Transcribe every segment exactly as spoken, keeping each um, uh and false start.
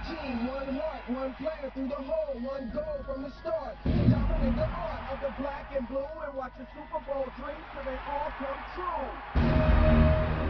team, one heart, one player through the hole, one goal from the start. Dominate the art of the black and blue and watch the Super Bowl dreams till they all come true.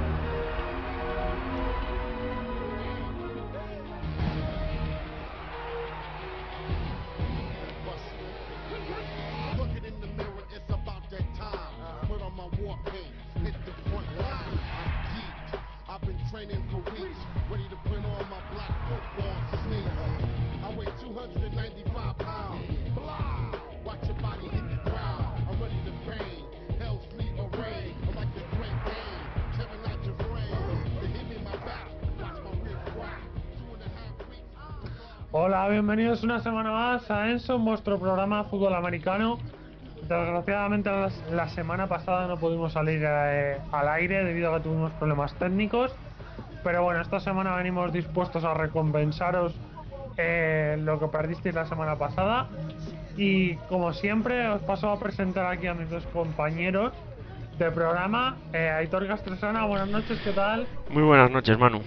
Look it in the mirror, it's about that time. Put on my war paint, hit the front line. I'm geeked. I've been training for weeks, ready to put on my black football sneaks. I weigh two hundred ninety-five pounds. Blah! Watch your body hit the ground. I'm ready to bang. Hell's fleet array. I'm like the great game. Tearing out your frame. They hit me in my back. Watch my rib crack. Two and a half weeks. Hola, bienvenidos una semana más a Enson, vuestro programa de fútbol americano. Desgraciadamente la, la semana pasada no pudimos salir eh, al aire debido a que tuvimos problemas técnicos, pero bueno, esta semana venimos dispuestos a recompensaros eh, lo que perdisteis la semana pasada. Y como siempre os paso a presentar aquí a mis dos compañeros de programa. eh, Aitor Castresana, buenas noches, ¿qué tal? Muy buenas noches, Manu.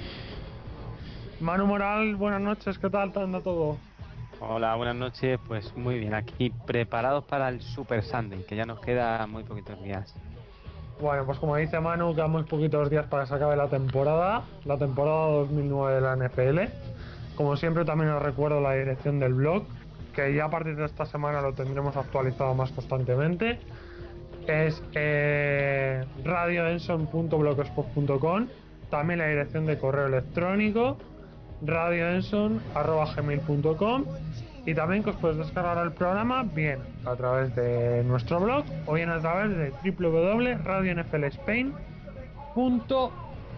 Manu Moral, buenas noches, ¿qué tal? ¿Te anda todo? Hola, buenas noches. Pues muy bien, aquí preparados para el Super Sunday, que ya nos queda muy poquitos días. Bueno, pues como dice Manu, quedan muy poquitos días para que se acabe la temporada, la temporada dos mil nueve de la N F L. Como siempre, también os recuerdo la dirección del blog, que ya a partir de esta semana lo tendremos actualizado más constantemente. Es eh, radio enson punto blogspot punto com. También la dirección de correo electrónico radio enson arroba gmail punto com, y también que os podéis descargar el programa bien a través de nuestro blog o bien a través de w w w punto radio n f l spain punto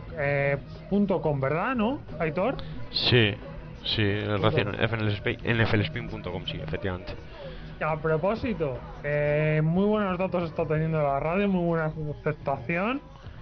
com, ¿verdad? ¿No, Aitor? Sí, sí, el radio N F L Spin punto com, sí, efectivamente. A propósito, eh, muy buenos datos está teniendo la radio, muy buena aceptación,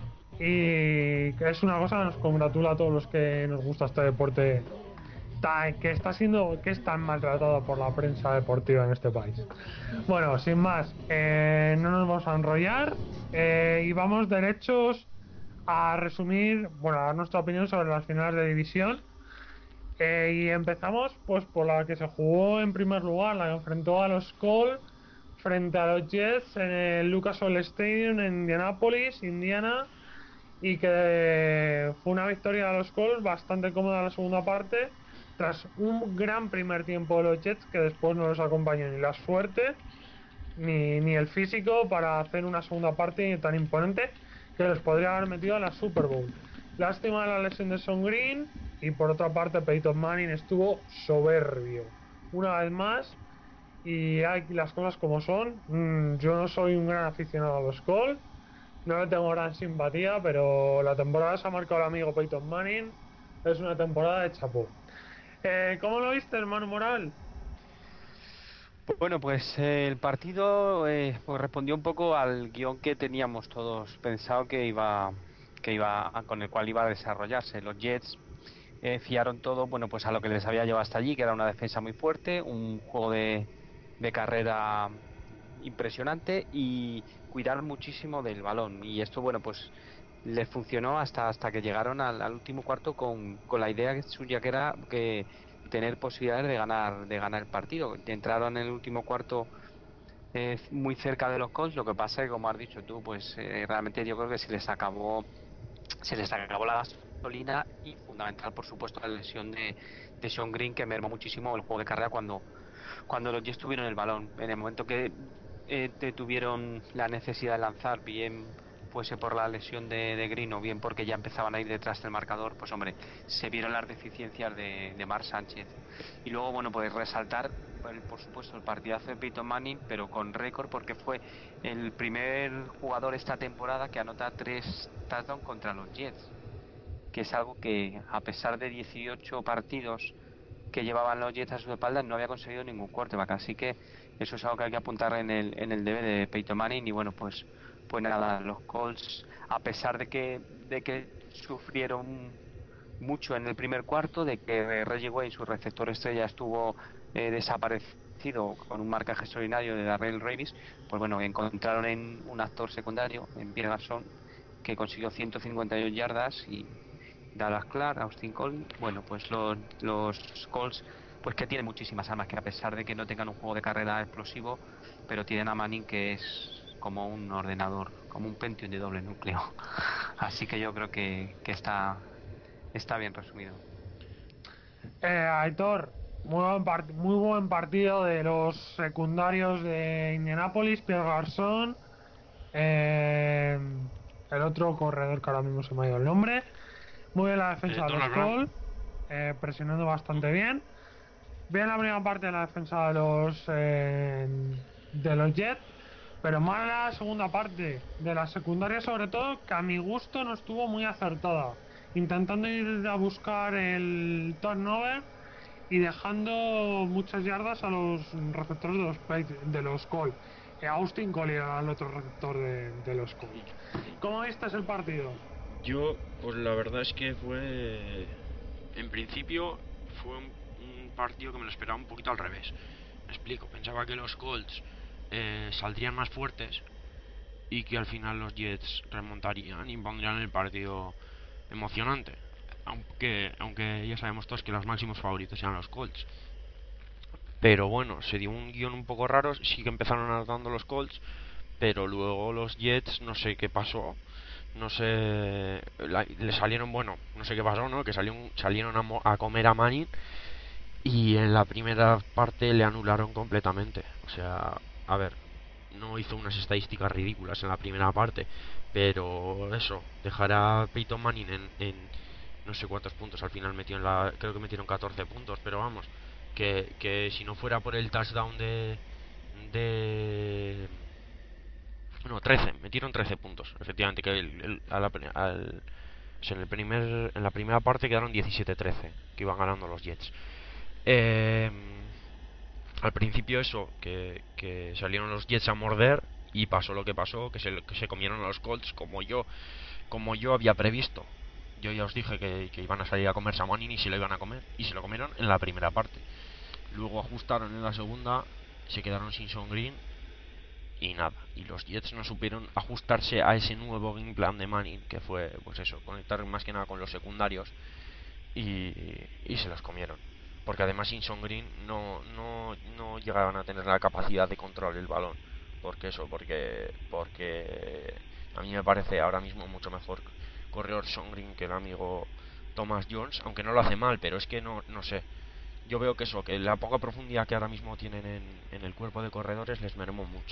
y que es una cosa que nos congratula a todos los que nos gusta este deporte ta- que está siendo que es tan maltratado por la prensa deportiva en este país. Bueno, sin más, eh, no nos vamos a enrollar eh, y vamos derechos a resumir, bueno, a dar nuestra opinión sobre las finales de división. Eh, y empezamos pues por la que se jugó en primer lugar, la que enfrentó a los Colts frente a los Jets en el Lucas Oil Stadium en Indianapolis, Indiana, y que fue una victoria de los Colts bastante cómoda en la segunda parte, tras un gran primer tiempo de los Jets que después no los acompañó ni la suerte ni, ni el físico para hacer una segunda parte tan imponente que les podría haber metido a la Super Bowl. Lástima la lesión de Son Green, y por otra parte Peyton Manning estuvo soberbio una vez más, y hay las cosas como son. Mm, yo no soy un gran aficionado a los Colts, no le tengo gran simpatía, pero la temporada se ha marcado el amigo Peyton Manning, es una temporada de chapó. Eh, ¿Cómo lo viste, hermano Moral? Bueno, pues eh, el partido eh, pues respondió un poco al guión que teníamos todos pensado que iba, que iba a- con el cual iba a desarrollarse. Los Jets eh, fiaron todo, bueno, pues a lo que les había llevado hasta allí, que era una defensa muy fuerte, un juego de, de carrera impresionante y cuidaron muchísimo del balón. Y esto, bueno, pues les funcionó hasta hasta que llegaron al, al último cuarto con, con la idea suya que era que tener posibilidades de ganar de ganar el partido. Entraron en el último cuarto eh, muy cerca de los Colts. Lo que pasa es que, como has dicho tú, pues eh, realmente yo creo que se les acabó se les acabó la gasolina, y fundamental, por supuesto, la lesión de, de Sean Green, que mermó muchísimo el juego de carrera cuando cuando los Jets tuvieron el balón. En el momento que eh, te tuvieron la necesidad de lanzar, bien fuese por la lesión de, de Green o bien porque ya empezaban a ir detrás del marcador, pues hombre, se vieron las deficiencias de, de Mark Sánchez. Y luego, bueno, pues resaltar, el- por supuesto, el partidazo de Peyton Manning, pero con récord, porque fue el primer jugador esta temporada que anota tres touchdowns contra los Jets, que es algo que, a pesar de dieciocho partidos que llevaban los Jets a sus espaldas, no había conseguido ningún quarterback. Así que eso es algo que hay que apuntar en el en el debe de Peyton Manning. Y bueno, pues pues nada, los Colts, a pesar de que de que sufrieron mucho en el primer cuarto, de que Reggie Wayne, su receptor estrella, estuvo eh, desaparecido con un marcaje extraordinario de Darrell Revis, pues bueno, encontraron en un actor secundario, en Pierre Garçon, que consiguió ciento cincuenta y dos yardas, y Dallas Clark, Austin Cole, bueno, pues los, los Colts, pues que tienen muchísimas armas, que a pesar de que no tengan un juego de carrera explosivo, pero tienen a Manning que es como un ordenador, como un Pentium de doble núcleo. Así que yo creo que, que está, está bien resumido. Eh, Aitor, muy buen, part- muy buen partido de los secundarios de Indianapolis, Pierre Garçon, eh, el otro corredor que ahora mismo se me ha ido el nombre. Muy bien la Eh, defensa de los Donald Brown. Colts, eh, presionando bastante bien. Bien la primera parte de la defensa de los eh, de los Jets, pero mal la segunda parte de la secundaria, sobre todo, que a mi gusto no estuvo muy acertada, intentando ir a buscar el turnover y dejando muchas yardas a los receptores de los Patri- de los Colts. Eh, Austin Cole era el otro receptor de, de los Colts. ¿Cómo viste el partido? Yo, pues la verdad es que fue. En principio, fue un, un partido que me lo esperaba un poquito al revés. Me explico, pensaba que los Colts eh, saldrían más fuertes y que al final los Jets remontarían y pondrían el partido emocionante. Aunque, aunque ya sabemos todos que los máximos favoritos eran los Colts. Pero bueno, se dio un guión un poco raro. Sí que empezaron anotando los Colts, pero luego los Jets, no sé qué pasó. No sé, la- le salieron, bueno, no sé qué pasó, ¿no? Que salieron, salieron a, mo- a comer a Manning y en la primera parte le anularon completamente. O sea, a ver, no hizo unas estadísticas ridículas en la primera parte, pero eso, dejar a Peyton Manning en, en no sé cuántos puntos al final metió en la, creo que metieron catorce puntos, pero vamos, que, que si no fuera por el touchdown de de no, trece, metieron trece puntos, efectivamente, que el, el, a la, al, o sea, en, el primer, en la primera parte quedaron diecisiete trece, que iban ganando los Jets. Eh, Al principio eso, que, que salieron los Jets a morder y pasó lo que pasó, que se, que se comieron a los Colts como yo, como yo había previsto. Yo ya os dije que, que iban a salir a comerse a Manning y se lo iban a comer, y se lo comieron en la primera parte. Luego ajustaron en la segunda, se quedaron sin Son Green y nada, y los Jets no supieron ajustarse a ese nuevo game plan de Manning, que fue pues eso, conectar más que nada con los secundarios, y, y se los comieron, porque además Sinson Green no, no, no llegaban a tener la capacidad de controlar el balón, porque eso, porque porque a mí me parece ahora mismo mucho mejor corredor Son Green que el amigo Thomas Jones, aunque no lo hace mal, pero es que no, no sé, yo veo que eso, que la poca profundidad que ahora mismo tienen en, en el cuerpo de corredores les mermó mucho.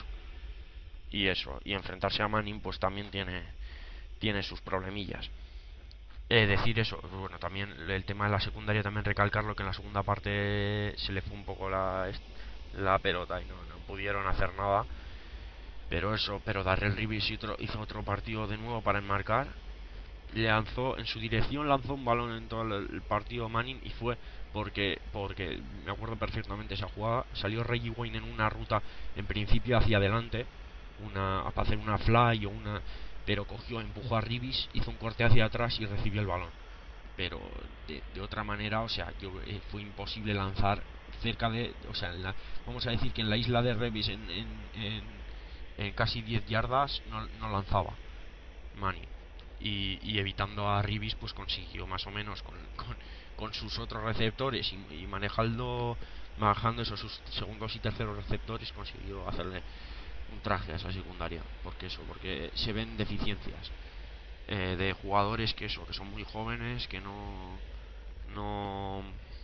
Y eso, y enfrentarse a Manning pues también tiene, tiene sus problemillas. Eh, decir eso, bueno, también el tema de la secundaria, también recalcarlo, que en la segunda parte se le fue un poco la, la pelota y no, no pudieron hacer nada. Pero eso, pero Darrell Reeves hizo, hizo otro partido de nuevo para enmarcar. Lanzó en su dirección, lanzó un balón en todo el, el partido Manning y fue porque, porque me acuerdo perfectamente esa jugada. Salió Reggie Wayne en una ruta en principio hacia adelante, una, para hacer una fly o una, pero cogió, empujó a Reeves, hizo un corte hacia atrás y recibió el balón. Pero de, de otra manera, o sea, yo, eh, fue imposible lanzar cerca de, o sea, en la, vamos a decir que en la isla de Reeves en, en, en, en casi diez yardas no, no lanzaba Manning. Y, y evitando a Reeves pues consiguió más o menos con, con, con sus otros receptores y, y manejando manejando esos sus segundos y terceros receptores, consiguió hacerle un traje a esa secundaria, porque eso, porque se ven deficiencias eh, de jugadores que eso, que son muy jóvenes, que no no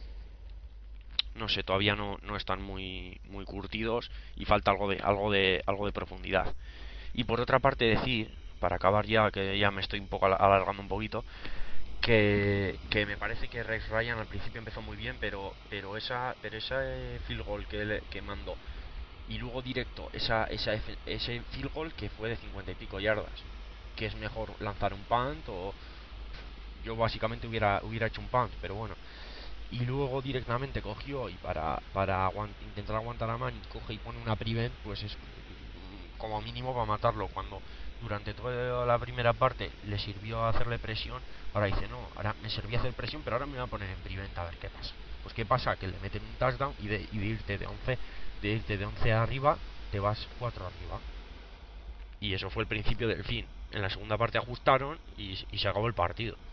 no sé, todavía no, no están muy muy curtidos y falta algo de algo de algo de profundidad. Y por otra parte decir, para acabar ya, que ya me estoy un poco alargando un poquito, que, que me parece que Rex Ryan al principio empezó muy bien, pero pero esa pero ese field goal que, le, que mandó y luego directo esa, esa ese field goal que fue de cincuenta y pico yardas, que es mejor lanzar un punt, o yo básicamente hubiera hubiera hecho un punt, pero bueno, y luego directamente cogió y para para aguant intentar aguantar a Manning coge y pone una prevent, pues es como mínimo para matarlo, cuando durante toda la primera parte le sirvió hacerle presión. Ahora dice, no, ahora me servía hacer presión, pero ahora me voy a poner en prevent a ver qué pasa. Pues qué pasa, que le meten un touchdown y de, y de irte de once de irte de once arriba te vas cuatro arriba, y eso fue el principio del fin. En la segunda parte ajustaron y, y se acabó el partido.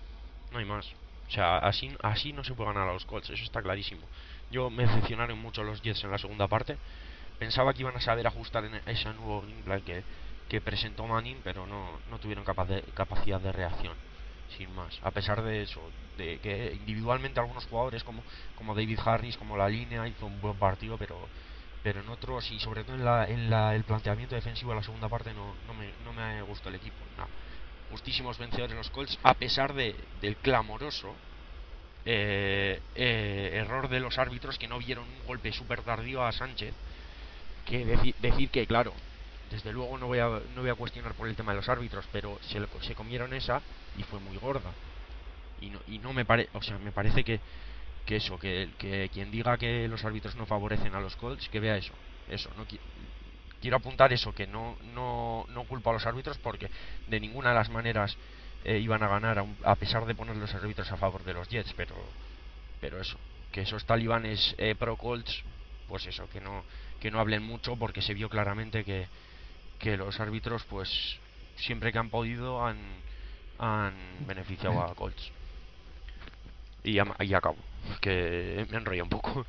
No hay más. O sea, así, así no se puede ganar a los Colts, eso está clarísimo. Yo me decepcionaron mucho los Jets en la segunda parte. Pensaba que iban a saber ajustar en ese nuevo gameplay que, que presentó Manning, pero no, no tuvieron capa de, capacidad de reacción, sin más. A pesar de eso, de que individualmente algunos jugadores como, como David Harris, como la línea, hizo un buen partido, pero pero en otros, y sobre todo en, la, en la, el planteamiento defensivo de la segunda parte, no, no, me, no me gustó el equipo. Nada. Justísimos vencedores los Colts, a pesar de del clamoroso eh, eh, error de los árbitros, que no vieron un golpe súper tardío a Sánchez. Que deci decir que, claro, desde luego no voy a no voy a cuestionar por el tema de los árbitros, pero se, se comieron esa y fue muy gorda. Y no, y no me parece, o sea, me parece que, que eso, que, que quien diga que los árbitros no favorecen a los Colts, que vea eso. Eso, no qui quiero apuntar eso, que no, no, no culpo a los árbitros, porque de ninguna de las maneras eh, iban a ganar, a, un, a pesar de poner los árbitros a favor de los Jets, pero, pero eso, que esos talibanes eh, pro Colts, pues eso, que no, que no hablen mucho, porque se vio claramente que, que los árbitros, pues siempre que han podido han, han beneficiado a Colts. Y ya, y acabo, que me enrolla un poco.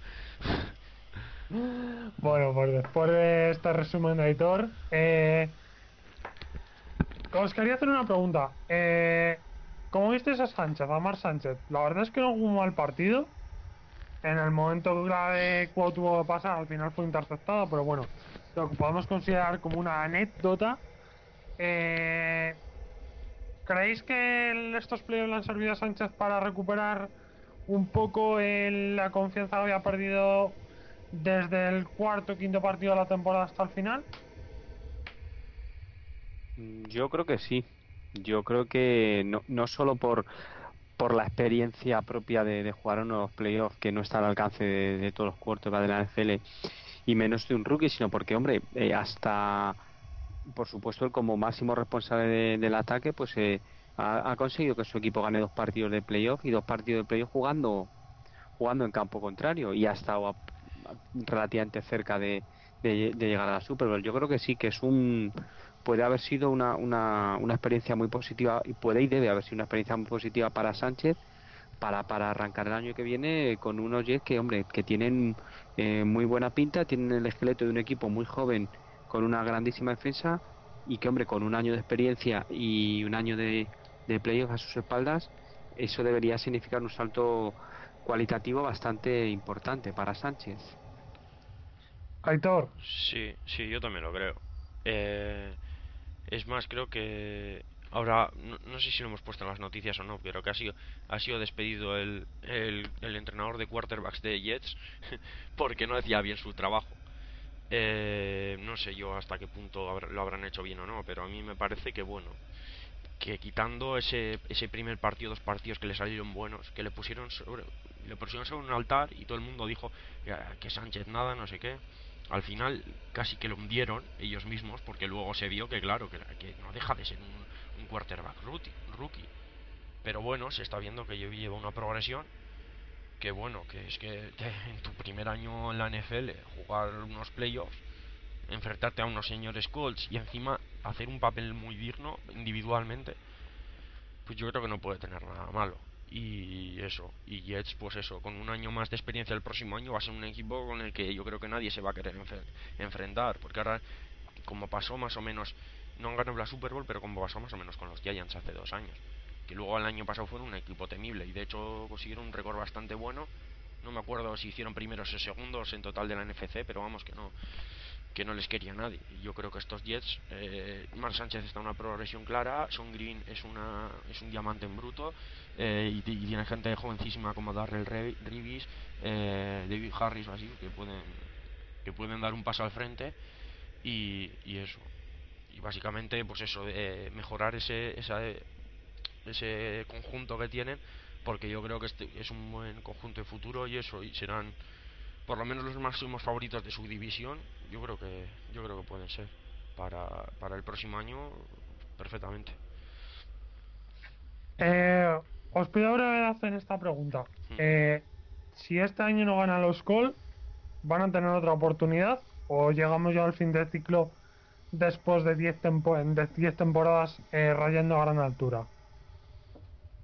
Bueno, pues después de este resumen de Aitor, eh, os quería hacer una pregunta. Eh, ¿Cómo visteis a Sánchez, a Mark Sánchez? La verdad es que no jugó un mal partido. En el momento clave que tuvo que pasar, al final fue interceptado, pero bueno, lo que podemos considerar como una anécdota. Eh, ¿Creéis que estos playoffs le han servido a Sánchez para recuperar un poco el- la confianza que había perdido desde el cuarto o quinto partido de la temporada hasta el final? Mm, Yo creo que sí. Yo creo que no, no solo por, por la experiencia propia de, de jugar unos playoffs que no está al alcance de, de todos los quarterbacks de la N F L y menos de un rookie, sino porque, hombre, eh, hasta, por supuesto, él como máximo responsable de- del ataque, pues eh, ha, ha conseguido que su equipo gane dos partidos de playoff y dos partidos de playoff jugando jugando en campo contrario y ha estado a- a- relativamente cerca de, de- de llegar a la Super Bowl. Yo creo que sí, que es un puede haber sido una, una, una experiencia muy positiva y puede y debe haber sido una experiencia muy positiva para Sánchez para, para arrancar el año que viene con unos Jets que, hombre, que tienen eh, muy buena pinta, tienen el esqueleto de un equipo muy joven con una grandísima defensa y que, hombre, con un año de experiencia y un año de, de playoffs a sus espaldas, eso debería significar un salto cualitativo bastante importante para Sánchez. Aitor, Sí, sí, yo también lo creo. Eh, es más, creo que ahora, no, no sé si lo hemos puesto en las noticias o no, pero que ha sido, ha sido despedido el, el, el entrenador de quarterbacks de Jets porque no hacía bien su trabajo. Eh, no sé yo hasta qué punto habrá- lo habrán hecho bien o no, pero a mí me parece que bueno, que quitando ese, ese primer partido, dos partidos que le salieron buenos, que le pusieron sobre, le pusieron sobre un altar y todo el mundo dijo que, que Sánchez nada, no sé qué. Al final casi que lo hundieron ellos mismos, porque luego se vio que claro, que, que no deja de ser un, un quarterback rookie, rookie. Pero bueno, se está viendo que lleva una progresión, que bueno, que es que te, en tu primer año en la N F L jugar unos playoffs, enfrentarte a unos señores Colts y encima hacer un papel muy digno individualmente, pues yo creo que no puede tener nada malo. Y eso, y Jets, pues eso, con un año más de experiencia el próximo año va a ser un equipo con el que yo creo que nadie se va a querer enf- enfrentar, porque ahora, como pasó más o menos, no han ganado la Super Bowl, pero como pasó más o menos con los Giants hace dos años, que luego el año pasado fueron un equipo temible y de hecho consiguieron un récord bastante bueno. No me acuerdo si hicieron primeros o segundos en total de la N F C, pero vamos, que no que no les quería nadie. Y yo creo que estos Jets, eh, Mark Sánchez está en una progresión clara, Son Green es una es un diamante en bruto, eh, y, y tiene gente jovencísima como Darrell Reeves, eh, David Harris o así, que pueden que pueden dar un paso al frente y, y eso. Y básicamente, pues eso, eh, mejorar ese esa, ese conjunto que tienen, porque yo creo que este es un buen conjunto de futuro y eso, y serán por lo menos los máximos favoritos de su división. Yo creo que yo creo que pueden ser para, para el próximo año perfectamente. eh, os pido brevedad en esta pregunta. Hmm. Eh, si este año no ganan los Colts, ¿van a tener otra oportunidad? ¿O llegamos ya al fin del ciclo después de diez tempo de diez temporadas eh, rayando a gran altura?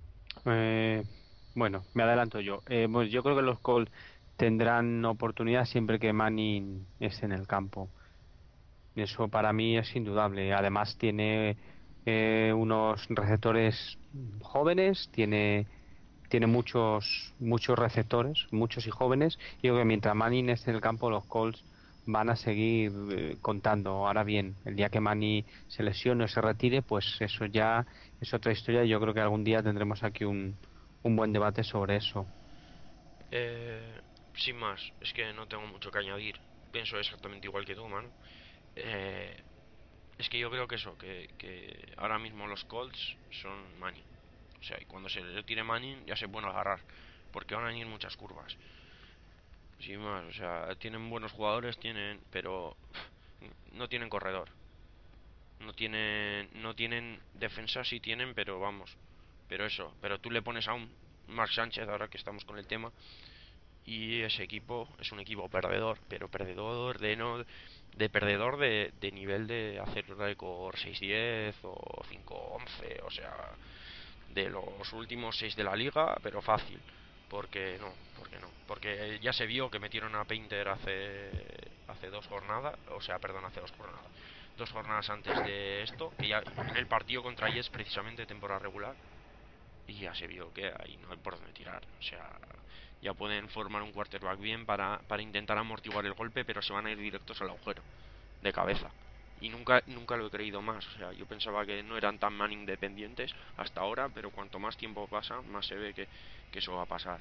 Eh, bueno, me adelanto yo. Eh, pues yo creo que los Colts tendrán oportunidad siempre que Manning esté en el campo. Eso para mí es indudable. Además tiene eh, unos receptores jóvenes, tiene tiene muchos muchos receptores, muchos y jóvenes. Y creo que mientras Manning esté en el campo, los Colts van a seguir eh, contando. Ahora bien, el día que Manning se lesione o se retire, pues eso ya es otra historia. Y yo creo que algún día tendremos aquí un, un buen debate sobre eso. Eh, Sin más, es que no tengo mucho que añadir. Pienso exactamente igual que tú, mano. Eh, es que yo creo que eso, que, que ahora mismo los Colts son Manning. O sea, y cuando se retire Manning ya se pueden agarrar. Porque van a venir muchas curvas. Sin más, o sea, tienen buenos jugadores, tienen, pero no tienen corredor. No tienen, no tienen defensa, sí tienen, pero vamos. Pero eso, pero tú le pones a un Mark Sánchez, ahora que estamos con el tema, y ese equipo es un equipo perdedor, pero perdedor de no de perdedor de, de nivel de hacer récord seis diez o cinco once, o sea, de los últimos seis de la liga, pero fácil. Porque no, porque no, porque ya se vio que metieron a Painter hace hace dos jornadas, o sea, perdón, hace dos jornadas, dos jornadas antes de esto, que ya en el partido contra Jets precisamente de temporada regular, y ya se vio que ahí no hay por dónde tirar, o sea, ya pueden formar un quarterback bien para, para intentar amortiguar el golpe, pero se van a ir directos al agujero de cabeza. Y nunca nunca lo he creído más, o sea, yo pensaba que no eran tan Manning dependientes hasta ahora, pero cuanto más tiempo pasa, más se ve que, que eso va a pasar.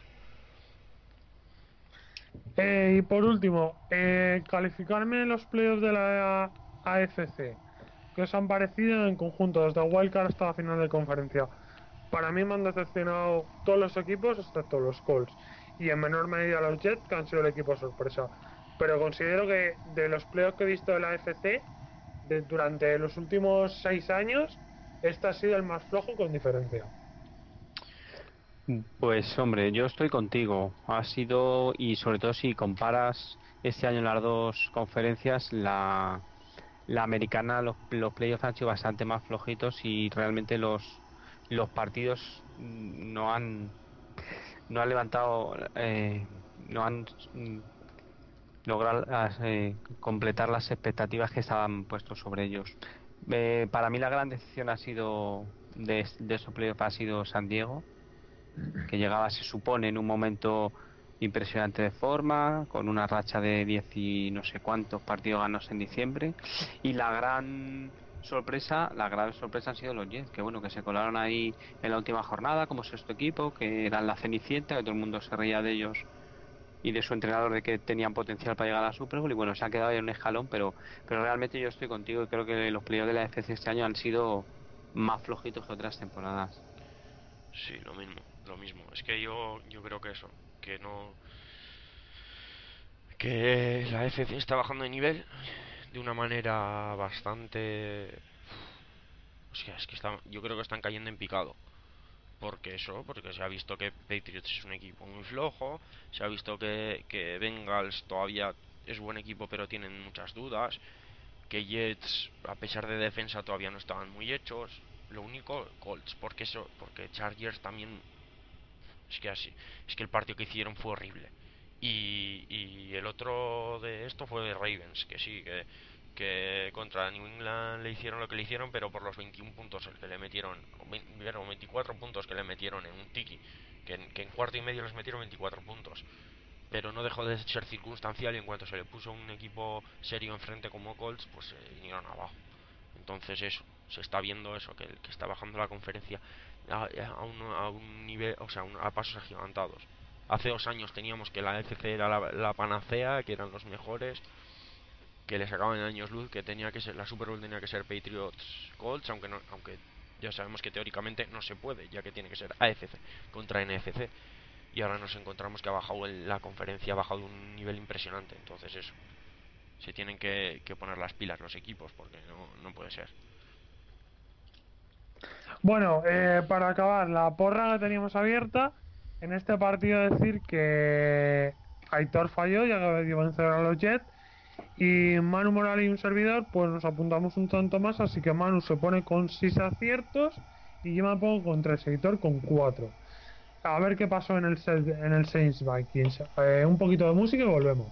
Eh, y por último, eh, calificarme en los playoffs de la A F C. ¿Qué os han parecido en conjunto, desde Wildcard hasta la final de conferencia? Para mí me han decepcionado todos los equipos excepto los Colts. Y en menor medida los Jets, que han sido el equipo sorpresa. Pero considero que de los playoffs que he visto de la A F C, de, durante los últimos seis años, este ha sido el más flojo con diferencia. Pues hombre, yo estoy contigo. Ha sido, y sobre todo si comparas este año las dos conferencias, la, la americana, los, los playoffs han sido bastante más flojitos y realmente los, los partidos mm, no han, no han levantado, eh, no han mm, logrado eh, completar las expectativas que estaban puestos sobre ellos. Eh, para mí la gran decisión ha sido de, de esos playoffs ha sido San Diego, que llegaba, se supone, en un momento impresionante de forma, con una racha de diez y no sé cuántos partidos ganados en diciembre. Y la gran sorpresa, la gran sorpresa han sido los Jets, que bueno, que se colaron ahí en la última jornada como sexto equipo, que eran la Cenicienta, que todo el mundo se reía de ellos y de su entrenador, de que tenían potencial para llegar a la Super Bowl, y bueno, se ha quedado ahí en un escalón, pero pero realmente yo estoy contigo y creo que los playoffs de la F C este año han sido más flojitos que otras temporadas. Sí, lo mismo, lo mismo. Es que yo, yo creo que eso, que no, que la F C está bajando de nivel de una manera bastante, o sea, es que está, yo creo que están cayendo en picado. Porque eso, porque se ha visto que Patriots es un equipo muy flojo, se ha visto que, que Bengals todavía es buen equipo pero tienen muchas dudas, que Jets a pesar de defensa todavía no estaban muy hechos, lo único Colts, porque eso, porque Chargers también es que así, es que el partido que hicieron fue horrible. Y, y el otro de esto fue de Ravens, que sí, que, que contra New England le hicieron lo que le hicieron, pero por los veintiún puntos el que le metieron, o veinticuatro puntos que le metieron en un tiki, que en, que en cuarto y medio les metieron veinticuatro puntos. Pero no dejó de ser circunstancial y en cuanto se le puso un equipo serio enfrente como Colts, pues se vinieron abajo. Entonces eso, se está viendo eso, que, que está bajando la conferencia a, a, un, a un nivel, o sea, un, a pasos agigantados. Hace dos años teníamos que la A F C era la, la panacea, que eran los mejores, que les sacaban años luz, que tenía que ser la Super Bowl tenía que ser Patriots Colts, aunque no, aunque ya sabemos que teóricamente no se puede, ya que tiene que ser A F C contra N F C. Y ahora nos encontramos que ha bajado el, la conferencia, ha bajado un nivel impresionante. Entonces eso, se tienen que, que poner las pilas los equipos, porque no, no puede ser. Bueno, eh, para acabar, la porra la teníamos abierta. En este partido decir que Aitor falló, ya que dio vencer a los Jets. Y Manu Morales y un servidor, pues nos apuntamos un tanto más. Así que Manu se pone con seis aciertos y yo me pongo con tres, Aitor con cuatro. a ver qué pasó en el, en el Saints Vikings. Eh, un poquito de música y volvemos.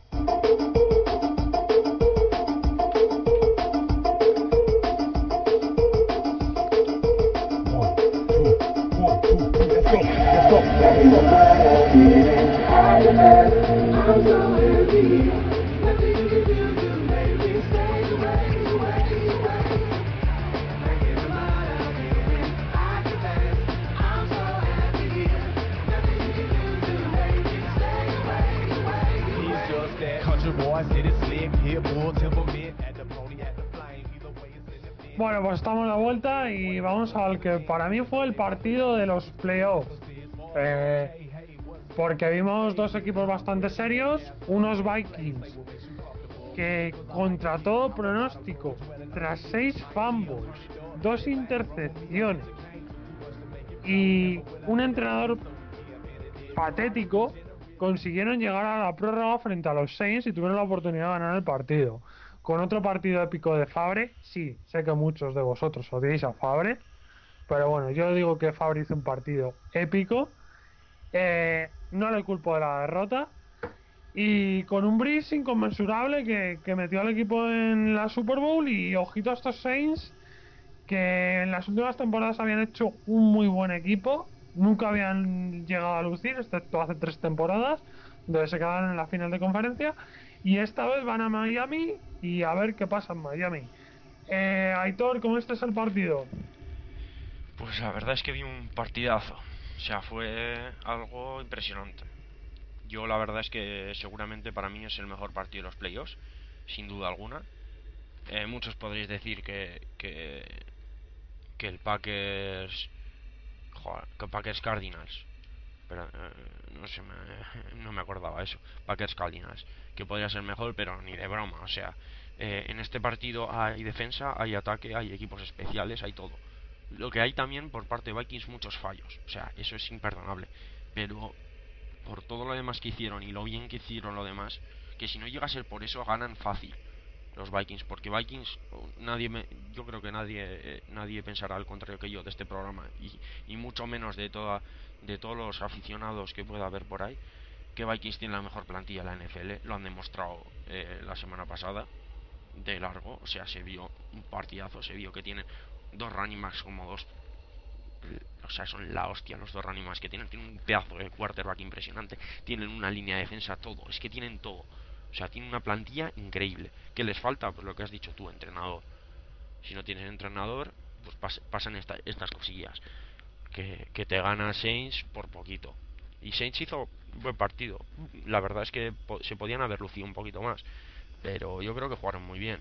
Bueno, pues estamos de vuelta y vamos al que para mí fue el partido de los playoffs. Eh, porque vimos dos equipos bastante serios, unos Vikings que contra todo pronóstico, tras seis fumbles, dos intercepciones y un entrenador patético, consiguieron llegar a la prórroga frente a los Saints y tuvieron la oportunidad de ganar el partido. Con otro partido épico de Favre, sí, sé que muchos de vosotros odiáis a Favre, pero bueno, yo digo que Favre hizo un partido épico. Eh, no le culpo de la derrota. Y con un Breeze inconmensurable que, que metió al equipo en la Super Bowl. Y ojito a estos Saints, que en las últimas temporadas habían hecho un muy buen equipo. Nunca habían llegado a lucir, excepto hace tres temporadas, donde se quedaron en la final de conferencia. Y esta vez van a Miami y a ver qué pasa en Miami. Eh, Aitor, ¿cómo este es el partido? Pues la verdad es que vi un partidazo. O sea, fue algo impresionante. Yo la verdad es que seguramente para mí es el mejor partido de los playoffs, sin duda alguna. Eh, muchos podréis decir que, que, que el Packers... Joder, que Packers Cardinals. Pero eh, no sé, me, no me acordaba eso. Packers Cardinals. Que podría ser mejor, pero ni de broma. O sea, eh, en este partido hay defensa, hay ataque, hay equipos especiales, hay todo. Lo que hay también por parte de Vikings muchos fallos. O sea, eso es imperdonable. Pero por todo lo demás que hicieron y lo bien que hicieron lo demás, que si no llega a ser por eso ganan fácil los Vikings, porque Vikings nadie me, yo creo que nadie eh, nadie pensará al contrario que yo de este programa y, y mucho menos de toda de todos los aficionados que pueda haber por ahí, que Vikings tiene la mejor plantilla de la N F L. Lo han demostrado eh, la semana pasada de largo. O sea, se vio un partidazo, se vio que tienen dos running backs como dos, o sea, son la hostia los dos running backs que tienen. Tienen un pedazo de quarterback impresionante, tienen una línea de defensa, todo, es que tienen todo. O sea, tienen una plantilla increíble. ¿Qué les falta? Pues lo que has dicho tú, entrenador. Si no tienes entrenador, pues pas pasan esta, estas cosillas, que, que te gana Saints por poquito. Y Saints hizo un buen partido. La verdad es que po se podían haber lucido un poquito más, pero yo creo que jugaron muy bien.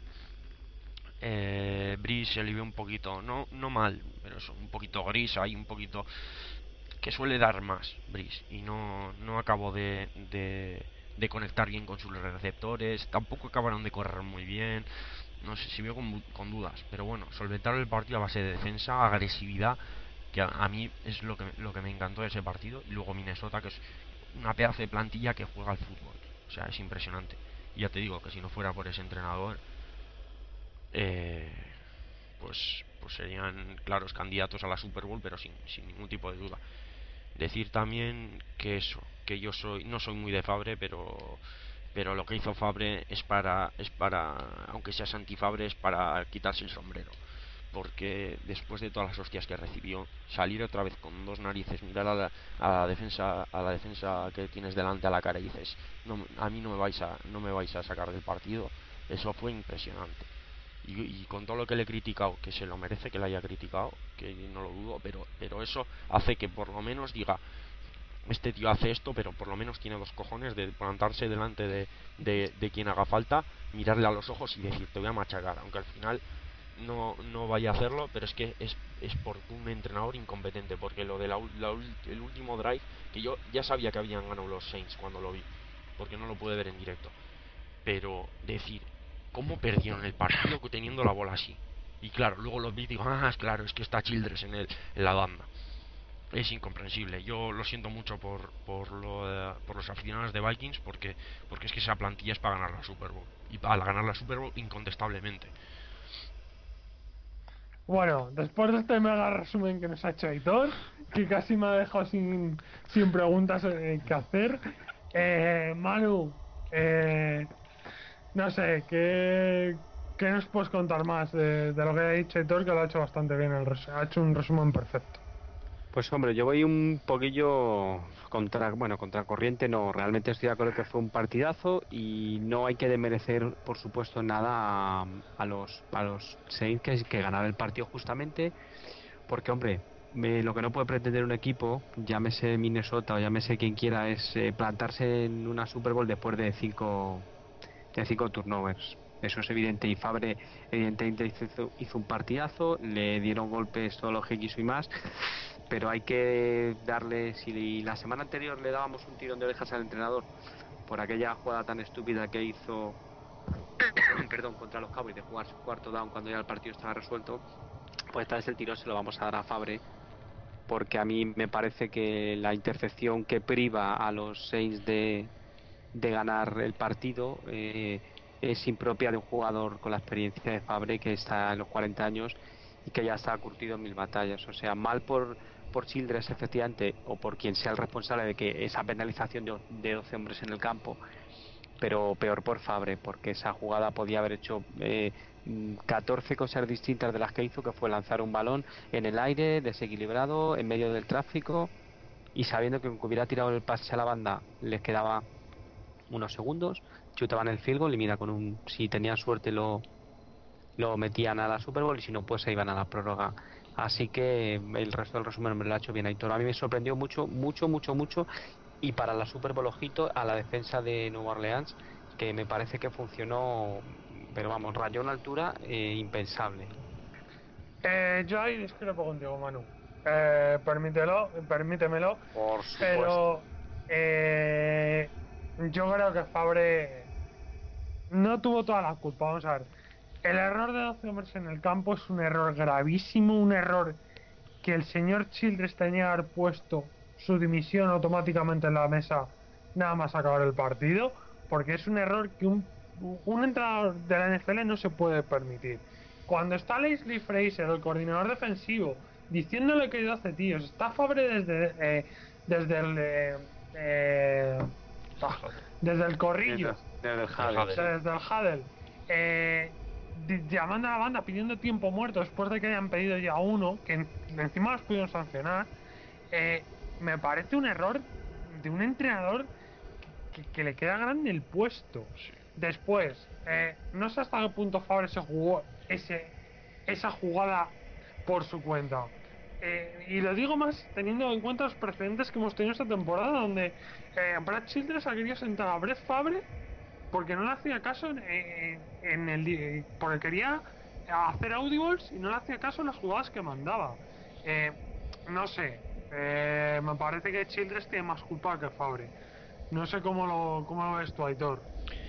Eh, Breeze se le vio un poquito, no, no mal, pero es un poquito gris, hay un poquito que suele dar más Breeze y no, no acabó de, de, de conectar bien con sus receptores, tampoco acabaron de correr muy bien, no sé si veo con, con dudas, pero bueno, solventaron el partido a base de defensa, agresividad, que a, a mí es lo que, lo que me encantó de ese partido, y luego Minnesota, que es una pedazo de plantilla que juega al fútbol, o sea, es impresionante. Y ya te digo que si no fuera por ese entrenador, eh, pues, pues serían claros candidatos a la Super Bowl, pero sin, sin ningún tipo de duda. Decir también que eso, que yo soy, no soy muy de Favre, pero pero lo que hizo Favre es para, es para, aunque seas anti-Favre, es para quitarse el sombrero, porque después de todas las hostias que recibió, salir otra vez con dos narices, mirar a la, a la defensa, a la defensa que tienes delante a la cara y dices, no, a mí no me vais a, no me vais a sacar del partido, eso fue impresionante. Y, y con todo lo que le he criticado, que se lo merece que le haya criticado, que no lo dudo, pero, pero eso hace que por lo menos diga, este tío hace esto, pero por lo menos tiene los cojones de plantarse delante de, de, de quien haga falta, mirarle a los ojos y decir, te voy a machacar, aunque al final no, no vaya a hacerlo, pero es que es, es por un entrenador incompetente, porque lo de la, la, el último drive, que yo ya sabía que habían ganado los Saints cuando lo vi, porque no lo pude ver en directo, pero decir, ¿cómo perdieron el partido teniendo la bola así? Y claro, luego lo vi y digo, ah, es claro, es que está Childress en, el, en la banda. Es incomprensible. Yo lo siento mucho por por, lo de, por los aficionados de Vikings, porque porque es que esa plantilla es para ganar la Super Bowl. Y para ganar la Super Bowl incontestablemente. Bueno, después de este mega resumen que nos ha hecho Aitor, que casi me ha dejado sin, sin preguntas eh, que hacer, eh, Manu, eh, no sé, ¿qué, ¿qué nos puedes contar más de, de lo que ha dicho Aitor, que lo ha hecho bastante bien, el res- ha hecho un resumen perfecto? Pues hombre, yo voy un poquillo contra, bueno, contracorriente, no, realmente estoy de acuerdo que fue un partidazo y no hay que desmerecer, por supuesto, nada a, a los a los Saints que, que ganaron el partido justamente, porque hombre, me- lo que no puede pretender un equipo, llámese Minnesota o llámese quien quiera, es eh, plantarse en una Super Bowl después de cinco de cinco turnovers. Eso es evidente y Fabre evidentemente hizo, hizo un partidazo, le dieron golpes todos los que quiso y más, pero hay que darle, si la semana anterior le dábamos un tirón de orejas al entrenador por aquella jugada tan estúpida que hizo perdón, contra los Cowboys de jugar su cuarto down cuando ya el partido estaba resuelto, pues esta vez el tirón se lo vamos a dar a Fabre, porque a mí me parece que la intercepción que priva a los Saints de, de ganar el partido eh, es impropia de un jugador con la experiencia de Fabre, que está en los cuarenta años y que ya está curtido en mil batallas. O sea, mal por, por Childress efectivamente, o por quien sea el responsable de que esa penalización de, de doce hombres en el campo, pero peor por Fabre, porque esa jugada podía haber hecho eh, catorce cosas distintas de las que hizo, que fue lanzar un balón en el aire, desequilibrado, en medio del tráfico, y sabiendo que aunque hubiera tirado el pase a la banda les quedaba unos segundos, chutaban el field goal y mira, con un, si tenían suerte lo, lo metían a la Super Bowl, y si no, pues se iban a la prórroga. Así que el resto del resumen me lo ha hecho bien Aitor. A mí me sorprendió mucho, mucho, mucho, mucho, y para la Super Bowl, ojito a la defensa de Nueva Orleans, que me parece que funcionó, pero vamos, rayó una altura eh, impensable. Eh, yo ahí discrepo contigo, Manu. Eh, permítelo, permítemelo, Por supuesto. pero eh, yo creo que Fabre no tuvo toda la culpa. Vamos a ver. El error de doce hombres en el campo es un error gravísimo, un error que el señor Childress tenía que haber puesto su dimisión automáticamente en la mesa nada más acabar el partido, porque es un error que un, un entrenador de la N F L no se puede permitir. Cuando está Leslie Fraser, el coordinador defensivo, diciéndole que hace tíos, está Fabre desde, eh, desde el eh, eh, ah, desde el Desde, corrillo, desde el El Hadel, Hadel. sí. desde el huddle, eh, di- llamando a la banda pidiendo tiempo muerto después de que hayan pedido ya uno, que en- encima los pudieron sancionar, eh, me parece un error de un entrenador que, que- que le queda grande el puesto. Sí. Después, eh, no sé hasta qué punto Favre se jugó ese, esa jugada por su cuenta. Eh, y lo digo más teniendo en cuenta los precedentes que hemos tenido esta temporada, donde eh, Brad Childress ha querido sentar a Brett Favre porque no le hacía caso en, en- en el di- porque quería hacer audibles y no le hacía caso en las jugadas que mandaba. Eh, no sé, eh, me parece que Childress tiene más culpa que Fabre. No sé cómo lo, cómo lo ves tú, Aitor.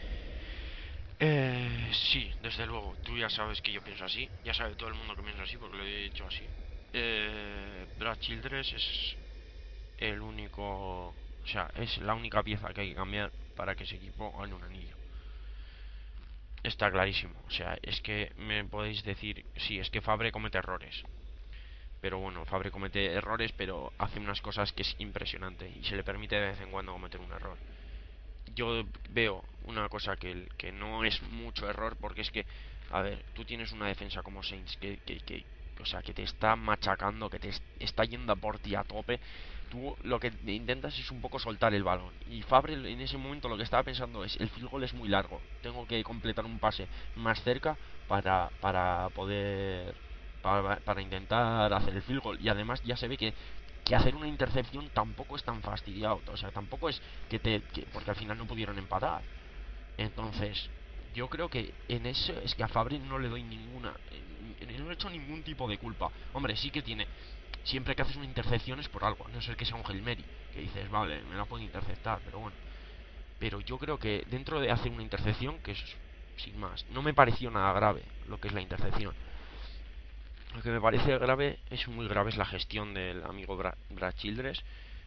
Eh, sí, desde luego. Tú ya sabes que yo pienso así. Ya sabe todo el mundo que pienso así porque lo he dicho así. Eh, Brad Childress es el único... O sea, es la única pieza que hay que cambiar para que ese equipo gane un anillo. Está clarísimo. O sea, es que me podéis decir... Sí, es que Fabre comete errores. Pero bueno, Fabre comete errores, pero hace unas cosas que es impresionante. Y se le permite de vez en cuando cometer un error. Yo veo una cosa que, que no es mucho error, porque es que, a ver, tú tienes una defensa como Saints que, que, que o sea, que te está machacando, que te está yendo a por ti a tope. Tú lo que intentas es un poco soltar el balón. Y Fabre en ese momento lo que estaba pensando es, el field goal es muy largo, tengo que completar un pase más cerca para, para poder... Para, para intentar hacer el field goal. Y además ya se ve que que hacer una intercepción tampoco es tan fastidiado, o sea, tampoco es que te que, porque al final no pudieron empatar. Entonces, yo creo que en eso es que a Fabri no le doy ninguna eh, no le he hecho ningún tipo de culpa. Hombre, sí que tiene, siempre que haces una intercepción es por algo, a no ser que sea un Hail Mary, que dices, vale, me la pueden interceptar, pero bueno. Pero yo creo que dentro de hacer una intercepción, que es sin más, no me pareció nada grave lo que es la intercepción. Lo que me parece grave, es muy grave, es la gestión del amigo Bra Brad Childress,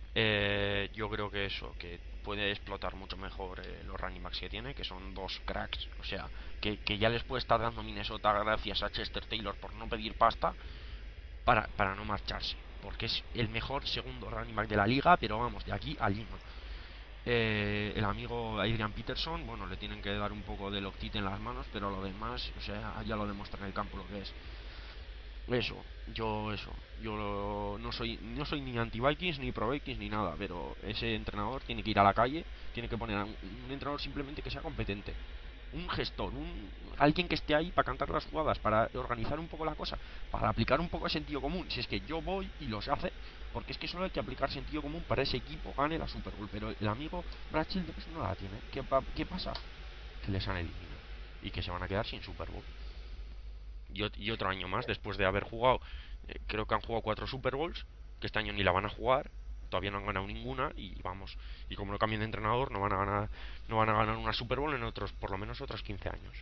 Eh, yo creo que eso, que puede explotar mucho mejor eh, los running backs que tiene, que son dos cracks, o sea, que, que ya les puede estar dando Minnesota gracias a Chester Taylor por no pedir pasta para, para no marcharse, porque es el mejor segundo running back de la liga, pero vamos, de aquí a Lima. Eh, el amigo Adrian Peterson, bueno, le tienen que dar un poco de loctite en las manos, pero lo demás, o sea, ya lo demuestra en el campo lo que es. Eso, yo eso, yo lo- no soy no soy ni anti Vikings ni pro Vikings ni nada, pero ese entrenador tiene que ir a la calle, tiene que poner a un, un entrenador simplemente que sea competente, un gestor, un alguien que esté ahí para cantar las jugadas, para organizar un poco la cosa, para aplicar un poco de sentido común. Si es que yo voy y lo sé hacer, porque es que solo hay que aplicar sentido común para ese equipo gane la Super Bowl, pero el amigo Brad Childress no la tiene. ¿Qué, pa- qué pasa? Que les han eliminado y que se van a quedar sin Super Bowl. Y, y otro año más después de haber jugado, eh, creo que han jugado cuatro Super Bowls, que este año ni la van a jugar, todavía no han ganado ninguna y vamos, y como no cambien de entrenador no van a ganar no van a ganar una Super Bowl en otros, por lo menos otros quince años.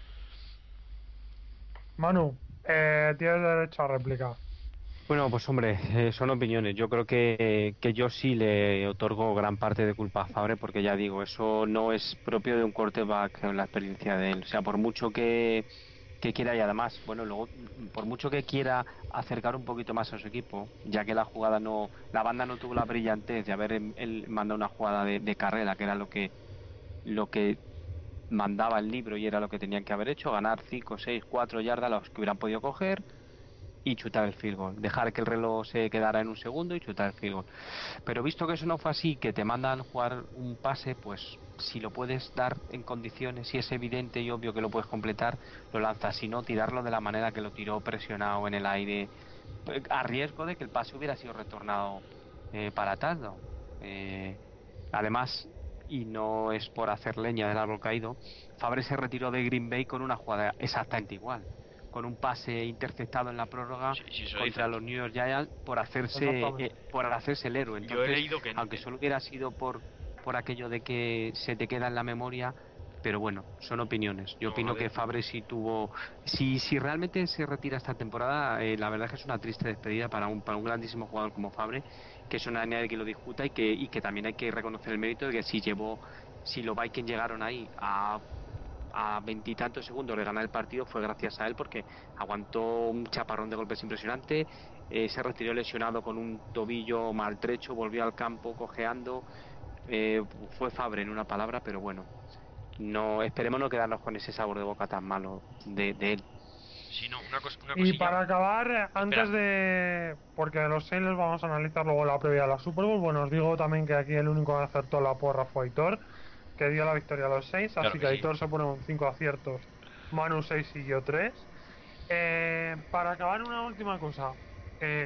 Manu, eh, tienes derecho a réplica. Bueno, pues hombre, eh, son opiniones. Yo creo que, que yo sí le otorgo gran parte de culpa a Fabre, porque ya digo, eso no es propio de un quarterback en la experiencia de él. O sea, por mucho que, que quiera, y además, bueno, luego, mm, por mucho que quiera acercar un poquito más a su equipo, ya que la jugada no, la banda no tuvo la brillantez de haber em- él mandado una jugada de, de carrera, que era lo que, lo que mandaba el libro y era lo que tenían que haber hecho, ganar cinco, seis, cuatro yardas, los que hubieran podido coger y chutar el field goal, dejar que el reloj se quedara en un segundo y chutar el field goal. Pero visto que eso no fue así, que te mandan jugar un pase, pues si lo puedes dar en condiciones, si es evidente y obvio que lo puedes completar, lo lanzas. Si no, tirarlo de la manera que lo tiró, presionado en el aire, eh, a riesgo de que el pase hubiera sido retornado eh, para touchdown. Eh, además, y no es por hacer leña del árbol caído, Fabre se retiró de Green Bay con una jugada exactamente igual, con un pase interceptado en la prórroga Si, si eso contra dices, los New York Giants por hacerse Exactamente. eh, por hacerse el héroe. yo he Entonces, leído que aunque eh, solo hubiera sido por por aquello de que se te queda en la memoria, pero bueno, son opiniones. Yo no, a opino ver, que Fabre sí tuvo, si si realmente se retira esta temporada, eh, la verdad es que es una triste despedida para un para un grandísimo jugador como Fabre, que eso no hay nadie que lo discuta y que y que también hay que reconocer el mérito de que si llevó, si los Vikings llegaron ahí a a veintitantos segundos de ganar el partido fue gracias a él, porque aguantó un chaparrón de golpes impresionante, eh, se retiró lesionado con un tobillo maltrecho, volvió al campo cojeando, eh, fue Fabre en una palabra, pero bueno, no esperemos no quedarnos con ese sabor de boca tan malo de, de él. si no, una, cos- una Y cosilla, para acabar, eh, espera, antes de... Porque los seis los vamos a analizar luego la previa de la Super Bowl. Bueno, os digo también que aquí el único que acertó la porra fue Aitor, que dio la victoria a los seis. claro Así que que sí. Aitor se pone con cinco aciertos, Manu seis y yo tres. Eh, para acabar, una última cosa. Eh,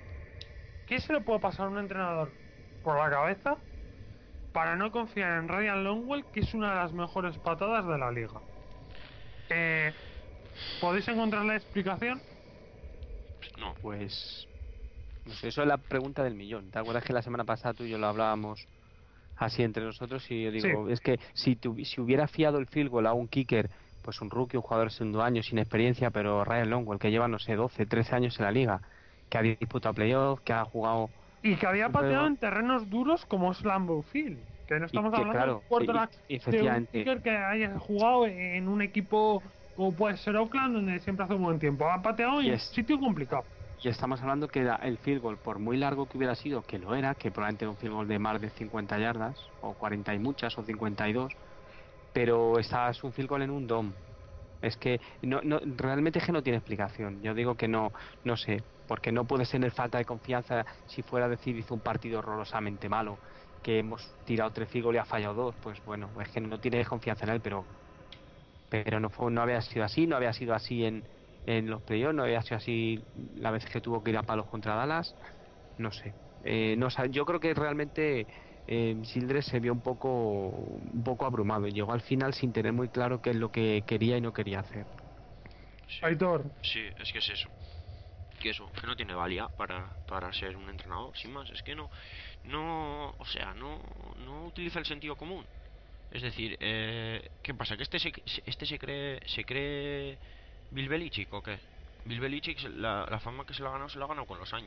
¿Qué se le puede pasar a un entrenador por la cabeza para no confiar en Ryan Longwell, que es una de las mejores patadas de la liga? Eh, ¿Podéis encontrar la explicación? Pues no, Pues no sé, eso es la pregunta del millón. ¿Te acuerdas que la semana pasada tú y yo lo hablábamos así entre nosotros? Y yo Sí. digo, es que si, tu- si hubiera fiado el field goal a un kicker, pues un rookie, un jugador de segundo año sin experiencia, pero Ryan Longwell, que lleva, no sé, doce trece años en la liga, que ha disputado playoffs, que ha jugado Y que había un pateado juego, en terrenos duros como es Lambeau Field. Que no y estamos que hablando de un claro, y- quarterback y de un efectivamente, kicker que haya jugado en un equipo como puede ser Oakland, donde siempre hace un buen tiempo. Ha pateado y en un es sitio complicado. y estamos hablando que da- el field goal, por muy largo que hubiera sido, que lo era, que probablemente era un field goal de más de cincuenta yardas, o cuarenta y muchas, o cincuenta y dos, pero está, es un field goal en un dome. Es que no, no, realmente es que no tiene explicación. Yo digo que no, no sé, porque no puede tener falta de confianza si fuera a decir hizo un partido horrorosamente malo, que hemos tirado tres field goals y ha fallado dos, pues bueno, es que no tiene confianza en él, pero pero no fue, no había sido así, no había sido así en, en los playoffs, no había sido así la vez que tuvo que ir a palos contra Dallas, no sé. Eh, no, sé, yo creo que realmente eh, Childress se vio un poco, un poco abrumado y llegó al final sin tener muy claro qué es lo que quería y no quería hacer. sí, Aitor, sí, es que es eso. Que eso, que no tiene valía para, para ser un entrenador, sin más, es que no, no, o sea, no, no utiliza el sentido común. Es decir, eh, ¿qué pasa? ¿Que este se, este se cree, se cree Bill Belichick o qué? Bill Belichick, la, la fama que se la ha ganado, se la ha ganado con los años.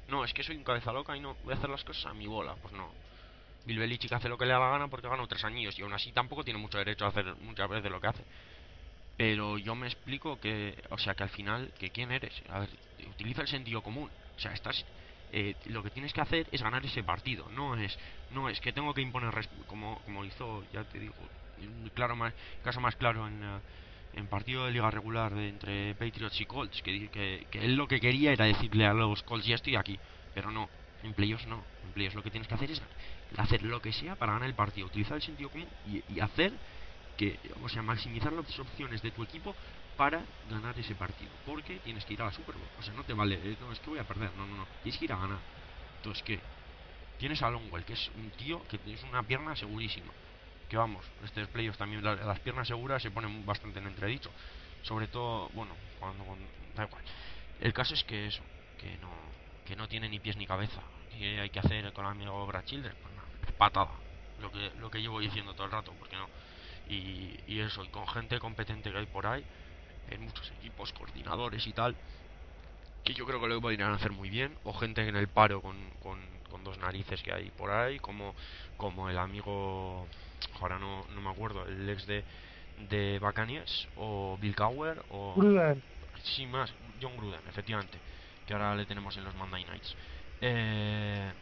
No, es que soy un cabeza loca y no voy a hacer las cosas a mi bola. Pues no. Bill Belichick hace lo que le da la gana porque ha ganado tres años y aún así tampoco tiene mucho derecho a hacer muchas veces lo que hace. Pero yo me explico que, o sea, que al final, que quién eres. A ver, utiliza el sentido común. O sea, estás, eh, lo que tienes que hacer es ganar ese partido. No es, no es que tengo que imponer como, como hizo, ya te digo, claro, más, caso más claro en, uh, en partido de liga regular de, entre Patriots y Colts, que, que, que él lo que quería era decirle a los Colts ya estoy aquí, pero no, en playoffs no, en playoffs lo que tienes que hacer es hacer lo que sea para ganar el partido, utilizar el sentido común y, y hacer que, o sea, maximizar las opciones de tu equipo para ganar ese partido, porque tienes que ir a la Super Bowl, o sea, no te vale, eh, no, es que voy a perder, no, no, no, tienes que ir a ganar. Entonces, ¿qué? Tienes a Longwell, que es un tío que es una pierna segurísima, que vamos, estos playoffs también, la, las piernas seguras se ponen bastante en entredicho, sobre todo, bueno, cuando, cuando da igual. El caso es que eso, que no, que no tiene ni pies ni cabeza. ¿Qué hay que hacer con el amigo Brad Childress? Pues nada, patada, lo que, lo que llevo diciendo todo el rato, porque no. Y, y eso, y con gente competente que hay por ahí, en muchos equipos, coordinadores y tal, que yo creo que lo podrían hacer muy bien, o gente en el paro con, con, con dos narices que hay por ahí, como, como el amigo, ahora no, no me acuerdo, el ex de, de Buccaneers, o Bill Cowher, o... Gruden. Sí, más, John Gruden, efectivamente, que ahora le tenemos en los Monday Nights. Eh,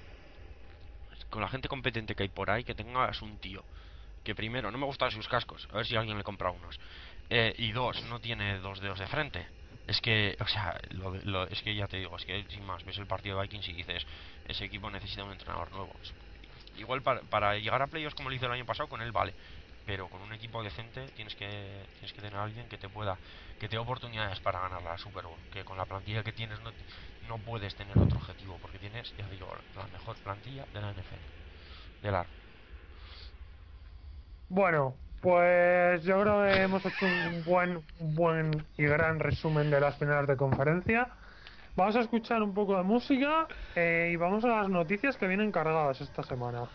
con la gente competente que hay por ahí, que tengas un tío que primero, no me gustan sus cascos, a ver si alguien le compra unos, eh, y dos, no tiene dos dedos de frente. Es que, o sea, lo, lo, es que ya te digo, es que sin más, ves el partido de Vikings y dices, ese equipo necesita un entrenador nuevo. Igual para, para llegar a playoffs como lo hizo el año pasado, con él vale, pero con un equipo decente tienes que tienes que tener a alguien que te pueda, que te dé oportunidades para ganar la Super Bowl, que con la plantilla que tienes no, no puedes tener otro objetivo, porque tienes, ya digo, la mejor plantilla de la N F L, de la... Bueno, pues yo creo que hemos hecho un buen, un buen y gran resumen de las finales de conferencia. Vamos a escuchar un poco de música eh, y vamos a las noticias que vienen cargadas esta semana.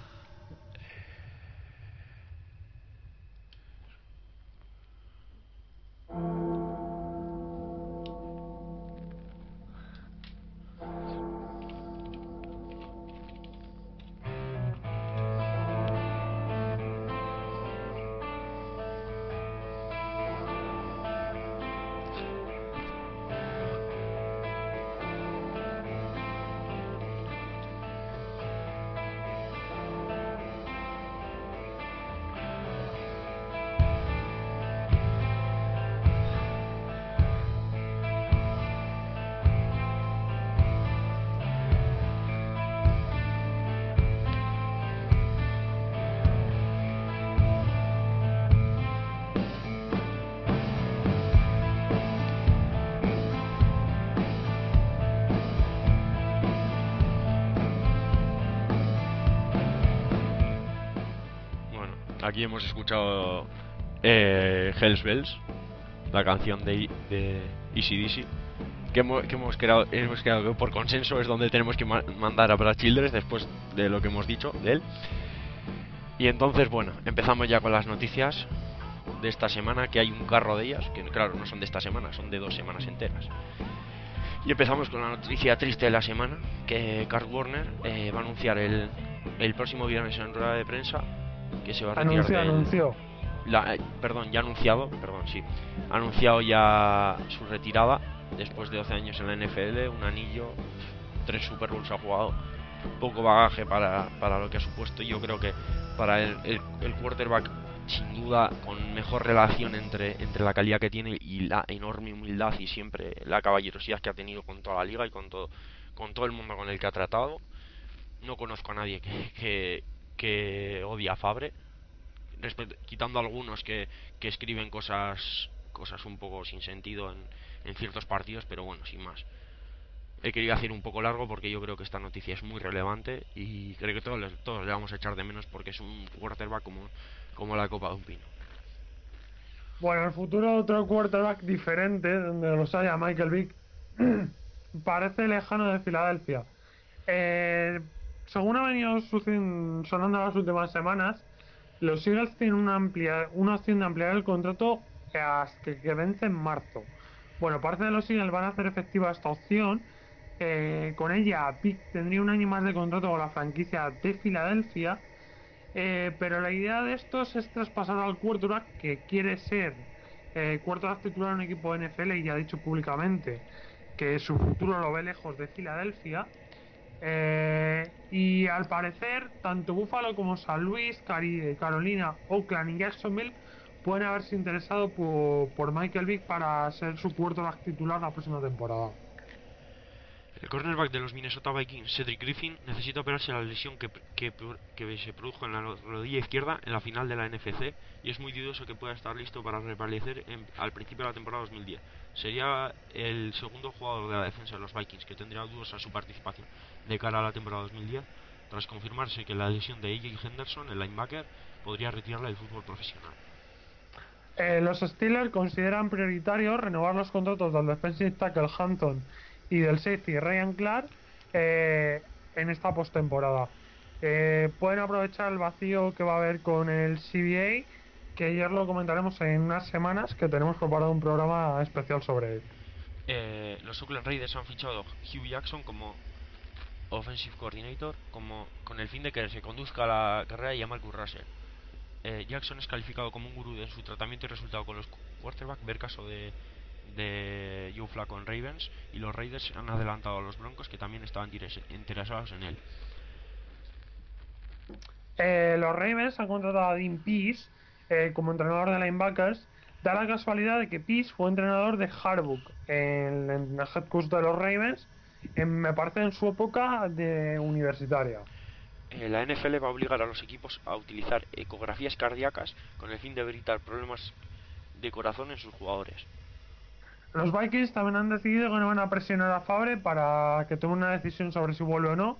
Aquí hemos escuchado eh, Hells Bells, la canción de, de Easy Dizzy, que hemos, que hemos creado, hemos creado que por consenso es donde tenemos que ma mandar a Brad Childress después de lo que hemos dicho de él. Y entonces, bueno, empezamos ya con las noticias de esta semana, que hay un carro de ellas, que claro, no son de esta semana, son de dos semanas enteras. Y empezamos con la noticia triste de la semana, que Kurt Warner eh, va a anunciar el, el próximo viernes en rueda de prensa que se va a retirar Anunció, del, anunció. La, eh, perdón, ya anunciado, perdón, sí, ha anunciado ya su retirada después de doce años en la N F L, un anillo, tres Super Bowls ha jugado, poco bagaje para, para lo que ha supuesto. Yo creo que para el, el, el quarterback, sin duda, con mejor relación entre, entre la calidad que tiene y la enorme humildad y siempre la caballerosidad que ha tenido con toda la liga y con todo, con todo el mundo con el que ha tratado. No conozco a nadie que, que, que odie a Favre, quitando a algunos que, que escriben cosas cosas un poco sin sentido en, en ciertos partidos, pero bueno, sin más. He querido hacer un poco largo porque yo creo que esta noticia es muy relevante y creo que todos, todos le vamos a echar de menos porque es un quarterback como, como la copa de un pino. Bueno, el futuro de otro quarterback diferente, donde los haya Michael Vick, parece lejano de Filadelfia. Eh, según ha venido sonando las últimas semanas, los Eagles tienen una, amplia, una opción de ampliar el contrato hasta que, que vence en marzo. Bueno, parte de los Eagles van a hacer efectiva esta opción Eh, con ella, Vic tendría un año más de contrato con la franquicia de Filadelfia, eh, pero la idea de estos es traspasar al quarterback que quiere ser eh, quarterback titular en un equipo de N F L y ya ha dicho públicamente que su futuro lo ve lejos de Filadelfia. Eh, y al parecer, tanto Buffalo como San Luis, Cari- Carolina, Oakland y Jacksonville pueden haberse interesado por, por Michael Vick para ser su quarterback titular la próxima temporada. El cornerback de los Minnesota Vikings, Cedric Griffin, necesita operarse la lesión que, que, que se produjo en la rodilla izquierda en la final de la N F C y es muy dudoso que pueda estar listo para reaparecer en, al principio de la temporada dos mil diez. Sería el segundo jugador de la defensa de los Vikings que tendría dudas a su participación de cara a la temporada dos mil diez, tras confirmarse que la lesión de A J Henderson, el linebacker, podría retirarla del fútbol profesional. Eh, los Steelers consideran prioritario renovar los contratos del defensive tackle Hampton y del safety Ryan Clark eh, en esta postemporada. Eh, pueden aprovechar el vacío que va a haber con el C B A, que ayer lo comentaremos en unas semanas, que tenemos preparado un programa especial sobre él. Eh, los Oakland Raiders han fichado Hugh Jackson como Offensive Coordinator como, con el fin de que se conduzca la carrera y a Marcus Russell. Eh, Jackson es calificado como un gurú en su tratamiento y resultado con los quarterbacks, ver caso de, de Joe Flacco en Ravens, y los Raiders han adelantado a los Broncos que también estaban interesados en él. Eh, los Ravens han contratado a Dean Pease eh, como entrenador de linebackers. Da la casualidad de que Pease fue entrenador de Harbaugh en, en el head coach de los Ravens, en, me parece en su época de universitaria. Eh, la N F L va a obligar a los equipos a utilizar ecografías cardíacas con el fin de evitar problemas de corazón en sus jugadores. Los Vikings también han decidido que no van a presionar a Favre para que tome una decisión sobre si vuelve o no,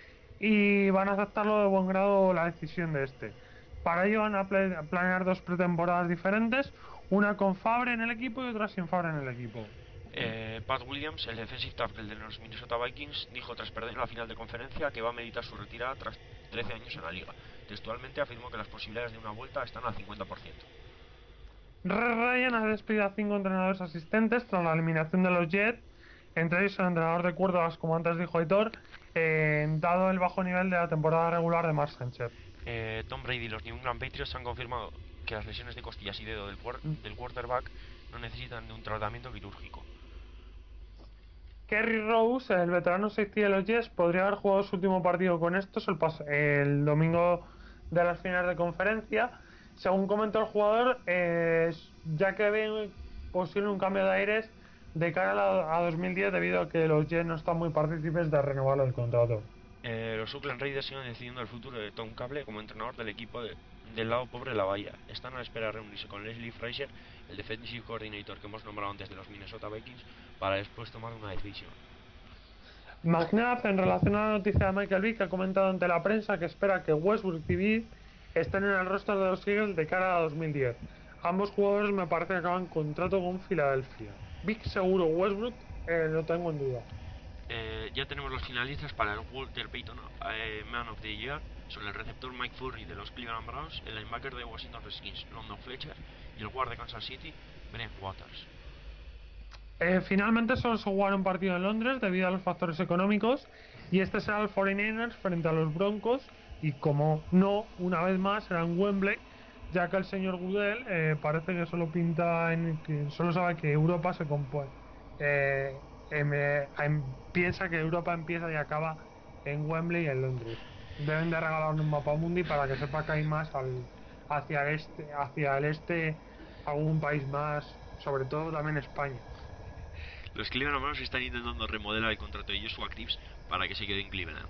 y van a aceptarlo de buen grado la decisión de este. Para ello van a planear dos pretemporadas diferentes, una con Favre en el equipo y otra sin Favre en el equipo. Eh, Pat Williams, el defensive tackle de los Minnesota Vikings, dijo tras perder la final de conferencia que va a meditar su retirada tras trece años en la liga. Textualmente afirmó que las posibilidades de una vuelta están al cincuenta por ciento. Rex Ryan ha despedido a cinco entrenadores asistentes tras la eliminación de los Jets, entre ellos el entrenador de quarterbacks, como antes dijo Aitor, eh, dado el bajo nivel de la temporada regular de Mark Sanchez. Eh, Tom Brady y los New England Patriots han confirmado que las lesiones de costillas y dedo del, del quarterback no necesitan de un tratamiento quirúrgico. Kerry Rose, el veterano safety de los Jets, podría haber jugado su último partido con estos el, el domingo de las finales de conferencia. Según comentó el jugador, eh, ya que ven posible un cambio de aires de cara a, la, a dos mil diez debido a que los Jets no están muy partícipes de renovar el contrato. Eh, los Oakland Raiders siguen decidiendo el futuro de Tom Cable como entrenador del equipo de, del lado pobre de la bahía. Están a la espera de reunirse con Leslie Frazier, el defensive coordinator que hemos nombrado antes de los Minnesota Vikings, para después tomar una decisión. McNabb, en relación a la noticia de Michael Vick, ha comentado ante la prensa que espera que Westbrook y Vick estén en el roster de los Eagles de cara a dos mil diez. Ambos jugadores me parece que acaban contrato con Filadelfia. Vick seguro, Westbrook eh, lo tengo en duda. Eh, ya tenemos los finalistas para el Walter Payton eh, Man of the Year. Son el receptor Mike Furry de los Cleveland Browns, el linebacker de Washington Redskins London Fletcher y el guard de Kansas City Brent Waters. Eh, finalmente solo se jugará un partido en Londres debido a los factores económicos, y este será el cuarenta y nueve ers frente a los Broncos, y como no, una vez más será en Wembley, ya que el señor Goodell eh, parece que solo pinta en que solo sabe que Europa se compone eh, em, em, piensa que Europa empieza y acaba en Wembley y en Londres. Deben de regalarnos un mapa mundi para que sepa que hay más al, hacia el este hacia el este algún país más, sobre todo también España. Los Cleveland Browns están intentando remodelar el contrato de Joshua Cribbs para que se quede en Cleveland.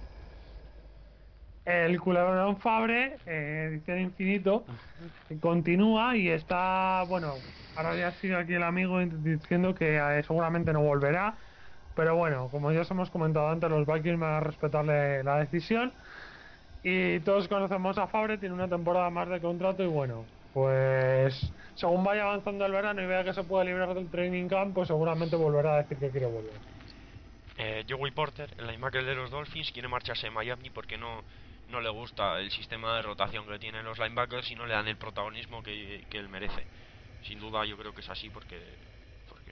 El culebrón Fabre, eh, edición infinito, continúa y está, bueno, ahora ya sigue aquí el amigo diciendo que eh, seguramente no volverá, pero bueno, como ya os hemos comentado antes, los Vikings van a respetarle la decisión y todos conocemos a Fabre, tiene una temporada más de contrato y bueno, pues según vaya avanzando el verano y vea que se puede librar del training camp, pues seguramente volverá a decir que quiere volver. Eh, Joey Porter, el linebacker de los Dolphins, quiere marcharse a Miami porque no, no le gusta el sistema de rotación que tienen los linebackers y no le dan el protagonismo que, que él merece. Sin duda yo creo que es así porque, porque, eso, porque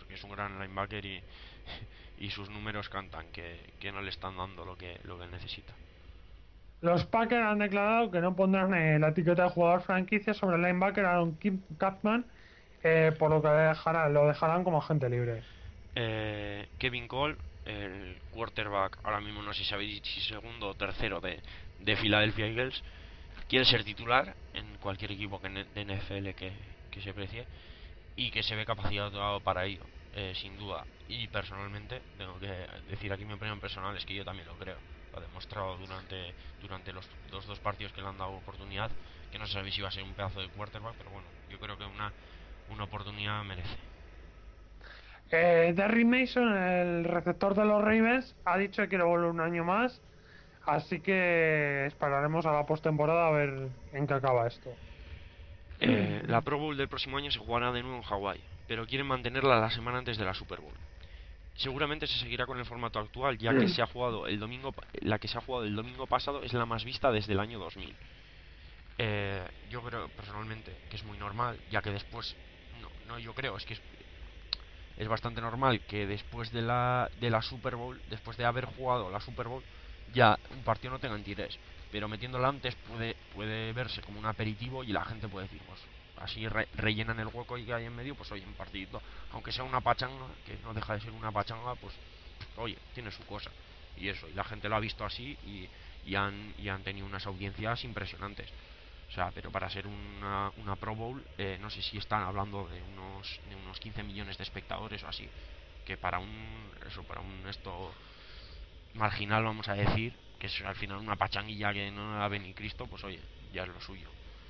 porque es un gran linebacker y, y sus números cantan que, que no le están dando lo que, lo que necesita. Los Packers han declarado que no pondrán eh, la etiqueta de jugador franquicia sobre el linebacker Aaron Kaufman, eh, por lo que dejará, lo dejarán como agente libre. Eh, Kevin Cole, el quarterback, ahora mismo no sé si sabéis si segundo o tercero de, de Philadelphia Eagles, quiere ser titular en cualquier equipo que de N F L que, que se precie y que se ve capacitado para ello, eh, sin duda. Y personalmente, tengo que decir aquí mi opinión personal, es que yo también lo creo. Lo ha demostrado durante durante los, los dos partidos que le han dado oportunidad, que no se sabe si va a ser un pedazo de quarterback, pero bueno, yo creo que una, una oportunidad merece. Eh, Derrick Mason, el receptor de los Ravens, ha dicho que quiere volver un año más, así que esperaremos a la postemporada a ver en qué acaba esto. Eh, la Pro Bowl del próximo año se jugará de nuevo en Hawái, pero quieren mantenerla la semana antes de la Super Bowl. Seguramente se seguirá con el formato actual, ya que se ha jugado el domingo, la que se ha jugado el domingo pasado es la más vista desde el año dos mil. Eh, yo creo personalmente que es muy normal, ya que después, no, no yo creo, es que es, es bastante normal que después de la de la Super Bowl, después de haber jugado la Super Bowl, ya un partido no tenga interés, pero metiéndolo antes puede puede verse como un aperitivo y la gente puede decir, pues así re rellenan el hueco que hay en medio, pues oye, un partidito, aunque sea una pachanga, que no deja de ser una pachanga, pues oye, tiene su cosa. Y eso, y la gente lo ha visto así y, y, han, y han tenido unas audiencias impresionantes. O sea, pero para ser una, una Pro Bowl, eh, no sé si están hablando de unos, de unos quince millones de espectadores o así. Que para un, eso, para un esto marginal, vamos a decir, que es al final una pachanguilla que no la ve ni Cristo, pues oye, ya es lo suyo.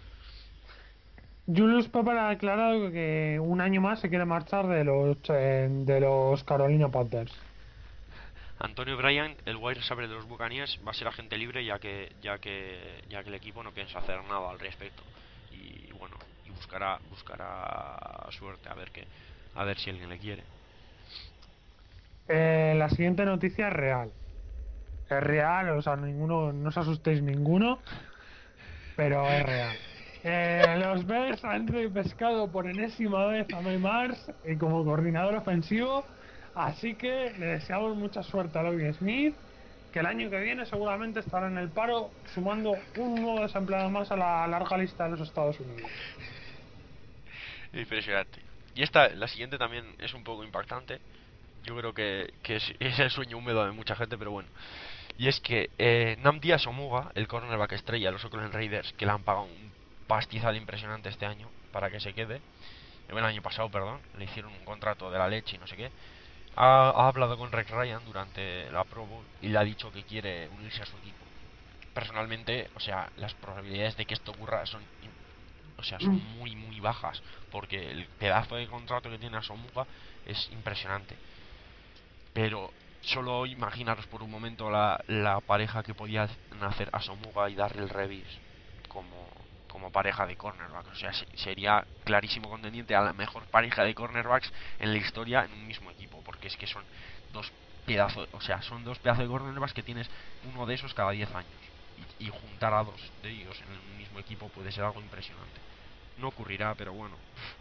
Julius Pepper ha declarado que un año más se quiere marchar de los eh, de los Carolina Panthers. Antonio Bryan, el wide receiver de los Buccaneers, va a ser agente libre ya que ya que ya que el equipo no piensa hacer nada al respecto y bueno, y buscará buscará suerte a ver qué a ver si alguien le quiere. Eh, la siguiente noticia es real. Es real, o sea, ninguno, no os asustéis ninguno, pero es real. Eh, los Bears han pescado por enésima vez a Maymars eh, como coordinador ofensivo, así que le deseamos mucha suerte a Lovie Smith, que el año que viene seguramente estará en el paro, sumando un nuevo desempleado más a la larga lista de los Estados Unidos. Impresionante. Y esta, la siguiente también es un poco impactante. Yo creo que, que es, es el sueño húmedo de mucha gente, pero bueno. Y es que eh, Nnamdi Asomugha, el cornerback estrella de los Oakland Raiders, que le han pagado un pastizal impresionante este año para que se quede, el año pasado, perdón, le hicieron un contrato de la leche y no sé qué, ha, ha hablado con Rex Ryan durante la Pro Bowl y le ha dicho que quiere unirse a su equipo. Personalmente, o sea, las probabilidades de que esto ocurra son, o sea, son muy muy bajas, porque el pedazo de contrato que tiene Asomugha es impresionante. Pero solo imaginaros por un momento la, la pareja que podía hacer Asomugha y Darrell Revis como, como pareja de cornerbacks. O sea, sería clarísimo contendiente a la mejor pareja de cornerbacks en la historia en un mismo equipo, porque es que son dos pedazos, o sea, son dos pedazos de cornerbacks que tienes uno de esos cada diez años. Y, y juntar a dos de ellos en un mismo equipo puede ser algo impresionante. No ocurrirá, pero bueno,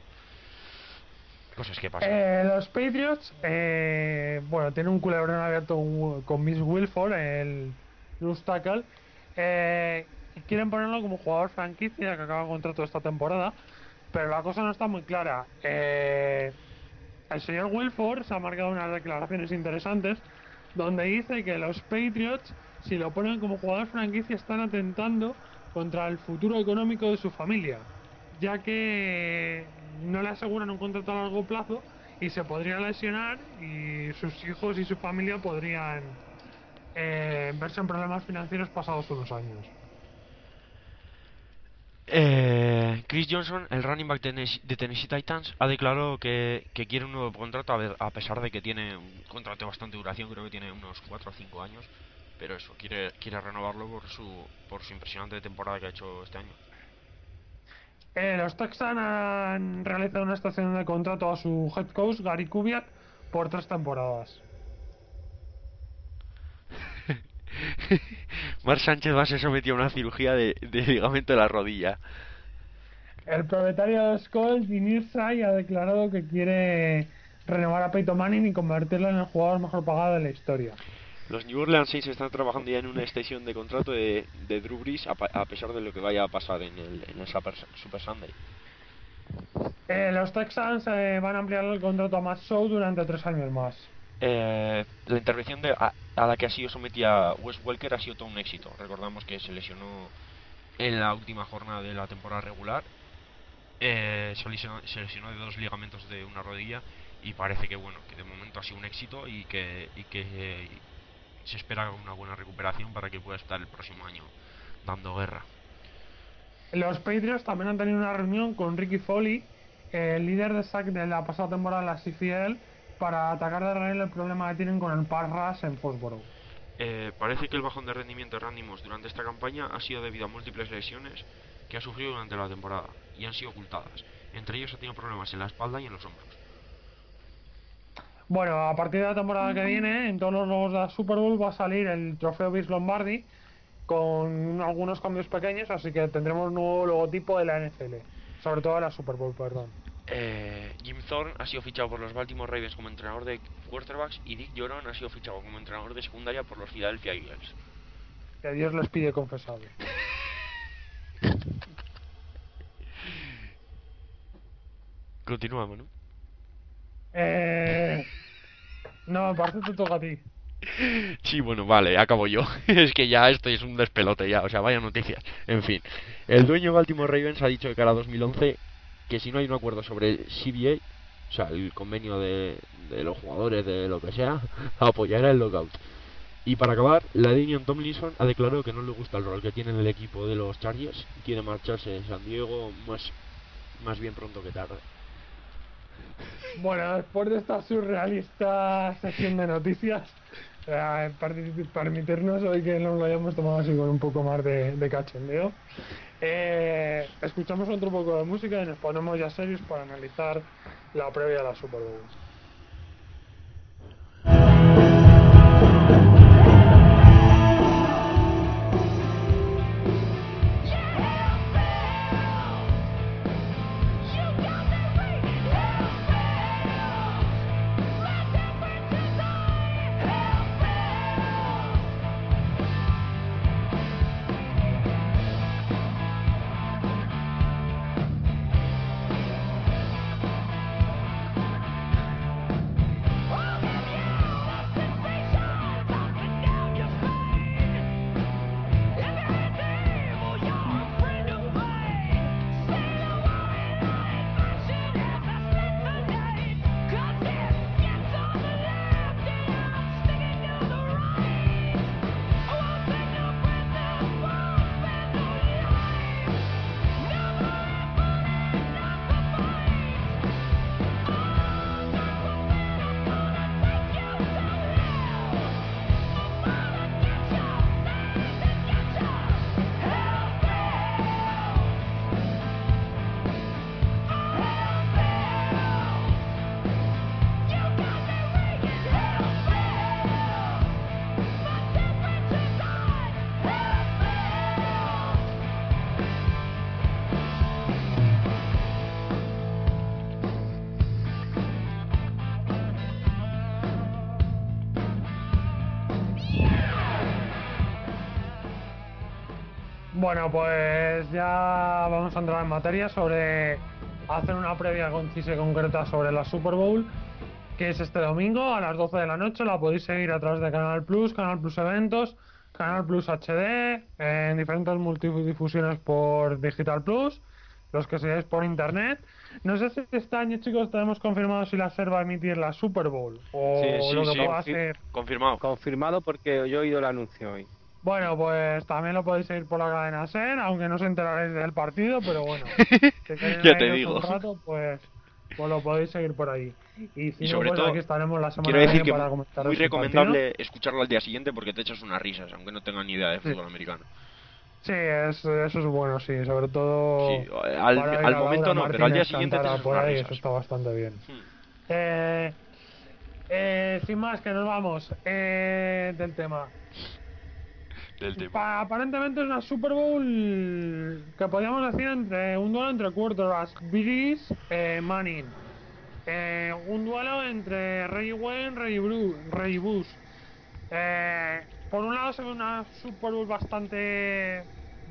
cosas que pasan. Eh, los Patriots, eh, bueno, tienen un culebrón abierto con Miss Wilford, el loose tackle. Eh, quieren ponerlo como jugador franquicia que acaba contrato esta temporada, pero la cosa no está muy clara. Eh, el señor Wilford se ha marcado unas declaraciones interesantes donde dice que los Patriots, si lo ponen como jugador franquicia, están atentando contra el futuro económico de su familia, ya que no le aseguran un contrato a largo plazo y se podría lesionar y sus hijos y su familia podrían eh, verse en problemas financieros pasados unos años. Eh, Chris Johnson, el running back de Tennessee, de Tennessee Titans, ha declarado que, que quiere un nuevo contrato, a, ver, a pesar de que tiene un contrato de bastante duración, creo que tiene unos cuatro o cinco años, pero eso, quiere, quiere renovarlo por su, por su impresionante temporada que ha hecho este año. Eh, los Texans han realizado una estación de contrato a su head coach, Gary Kubiak, por tres temporadas. Mark Sánchez va a ser sometido a una cirugía de, de ligamento de la rodilla. El propietario de los Colts, Jim Irsay, ha declarado que quiere renovar a Peyton Manning y convertirlo en el jugador mejor pagado de la historia. Los New Orleans Saints están trabajando ya en una extensión de contrato de, de Drew Brees a, a pesar de lo que vaya a pasar en el, en el Super, Super Sunday. Eh, los Texans eh, van a ampliar el contrato a Matt Shaw durante tres años más. Eh, la intervención de, a, a la que ha sido sometida Wes Welker ha sido todo un éxito. Recordamos que se lesionó en la última jornada de la temporada regular. Eh, se, lesionó, se lesionó de dos ligamentos de una rodilla y parece que bueno que de momento ha sido un éxito y que, y que eh, se espera una buena recuperación para que pueda estar el próximo año dando guerra. Los Patriots también han tenido una reunión con Ricky Foley, el líder de sack de la pasada temporada en la C F L, para atacar de raíz el problema que tienen con el pass rush en Foxborough. Eh, parece que el bajón de rendimiento de Randy Moss durante esta campaña ha sido debido a múltiples lesiones que ha sufrido durante la temporada y han sido ocultadas. Entre ellos ha tenido problemas en la espalda y en los hombros. Bueno, a partir de la temporada que viene, en todos los logos de la Super Bowl va a salir el trofeo Vince Lombardi con algunos cambios pequeños, así que tendremos un nuevo logotipo de la N F L, sobre todo de la Super Bowl, perdón. Eh, Jim Thorne ha sido fichado por los Baltimore Ravens como entrenador de quarterbacks y Dick Joron ha sido fichado como entrenador de secundaria por los Philadelphia Eagles. Que Dios les pide confesado. Continuamos, ¿no? Eh... No, parece que te toca a ti. Sí, bueno, vale, acabo yo. Es que ya esto es un despelote ya, o sea, vaya noticias. En fin, el dueño de Baltimore Ravens ha dicho de cara a dos mil once que si no hay un acuerdo sobre el C B A, o sea, el convenio de, de los jugadores, de lo que sea, apoyará el lockout. Y para acabar, la Damian Tomlinson ha declarado que no le gusta el rol que tiene en el equipo de los Chargers y quiere marcharse de San Diego más, más bien pronto que tarde. Bueno, después de esta surrealista sesión de noticias, eh, permitirnos hoy que nos lo hayamos tomado así con un poco más de, de cachondeo, eh, escuchamos otro poco de música y nos ponemos ya serios para analizar la previa a la Super Bowl. Bueno, pues ya vamos a entrar en materia sobre hacer una previa concisa y concreta sobre la Super Bowl, que es este domingo a las doce de la noche. La podéis seguir a través de Canal Plus, Canal Plus Eventos, Canal Plus H D, en diferentes multidifusiones por Digital Plus, los que seáis por internet. No sé si este año, chicos, tenemos confirmado si la SER va a emitir la Super Bowl o Sí, sí, lo que sí. pueda ser. Confirmado. Confirmado porque yo he oído el anuncio hoy. Bueno, pues también lo podéis seguir por la cadena SER, aunque no os enteraréis del partido, pero bueno, si queréis Ya te reíros digo. un rato, pues, pues lo podéis seguir por ahí. Y si Y no, sobre pues todo, aquí estaremos la semana quiero que decir viene que para muy comentaros el recomendable partido. escucharlo al día siguiente porque te echas unas risas, aunque no tengas ni idea de Sí. fútbol americano. Sí, es, eso es bueno, sí, sobre todo Sí, al, para oír al a momento Laura no, pero al día Martínez siguiente te cantar echas por unas ahí, risas. eso está bastante bien. Hmm. Eh, eh, sin más, que nos vamos eh, del tema. Del tema. Pa- aparentemente es una Super Bowl que podríamos decir entre un duelo entre quarterbacks, Brees, eh, Manning. Eh, un duelo entre Reggie Wayne y Reggie, Bru Reggie Bush. Eh, por un lado se ve una Super Bowl bastante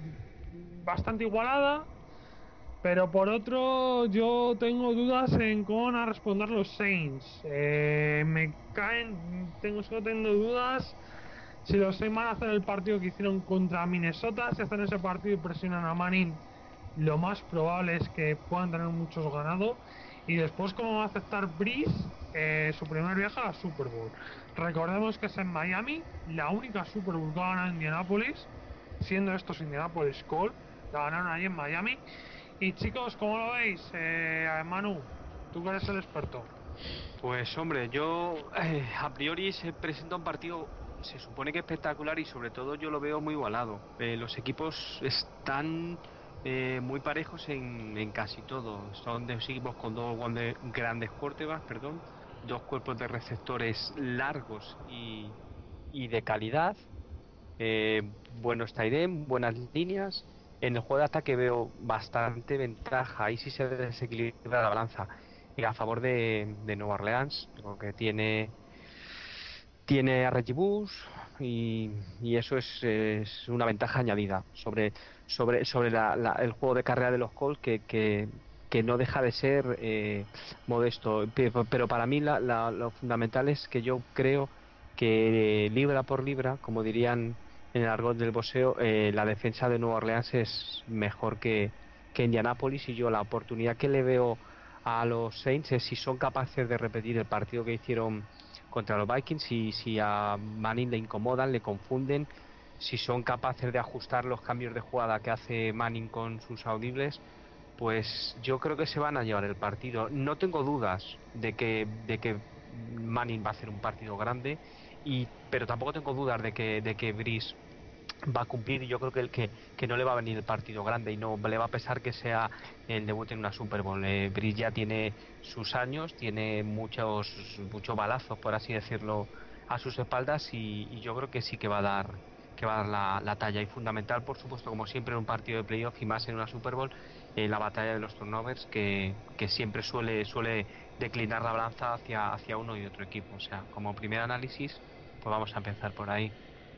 bastante igualada, pero por otro yo tengo dudas en cómo van a responder los Saints. Eh, me caen, tengo solo tengo dudas si los Saints van a hacer el partido que hicieron contra Minnesota, si hacen ese partido y presionan a Manning, lo más probable es que puedan tener muchos ganados. Y después, cómo va a aceptar Breeze eh, su primer viaje a la Super Bowl. Recordemos que es en Miami, la única Super Bowl que ha ganado Indianapolis, siendo estos Indianapolis Colts, la ganaron allí en Miami. Y chicos, ¿cómo lo veis? Eh, Manu, tú que eres el experto. Pues hombre, yo eh, a priori se presenta un partido, se supone que espectacular y sobre todo yo lo veo muy igualado. Eh, los equipos están eh, muy parejos en, en casi todo. Son dos equipos con dos grande- grandes quarterbacks, perdón, dos cuerpos de receptores largos y, y de calidad, eh, buenos tight end, buenas líneas. En el juego de ataque veo bastante ventaja, ahí sí se desequilibra la balanza y a favor de, de Nueva Orleans, porque tiene tiene a Reggie Bush y, y eso es, es una ventaja añadida sobre sobre sobre la- la- el juego de carrera de los Colts que, que, que no deja de ser eh, modesto. Pe- pero para mí la- la- lo fundamental es que yo creo que eh, libra por libra, como dirían en el argot del boxeo, eh, la defensa de Nueva Orleans es mejor que, que Indianapolis, y yo la oportunidad que le veo a los Saints es si son capaces de repetir el partido que hicieron contra los Vikings, si, si a Manning le incomodan, le confunden, si son capaces de ajustar los cambios de jugada que hace Manning con sus audibles, pues yo creo que se van a llevar el partido. No tengo dudas de que, de que Manning va a hacer un partido grande, y, pero tampoco tengo dudas de que, de que Breeze va a cumplir, y yo creo que el que, que no le va a venir el partido grande y no le va a pesar que sea el debut en una Super Bowl. Eh, Breeze ya tiene sus años, tiene muchos muchos balazos, por así decirlo, a sus espaldas, y, y yo creo que sí que va a dar que va a dar la, la talla. Y fundamental, por supuesto, como siempre en un partido de playoff y más en una Super Bowl, eh, la batalla de los turnovers, que, que siempre suele suele declinar la balanza hacia hacia uno y otro equipo. O sea, como primer análisis, pues vamos a empezar por ahí.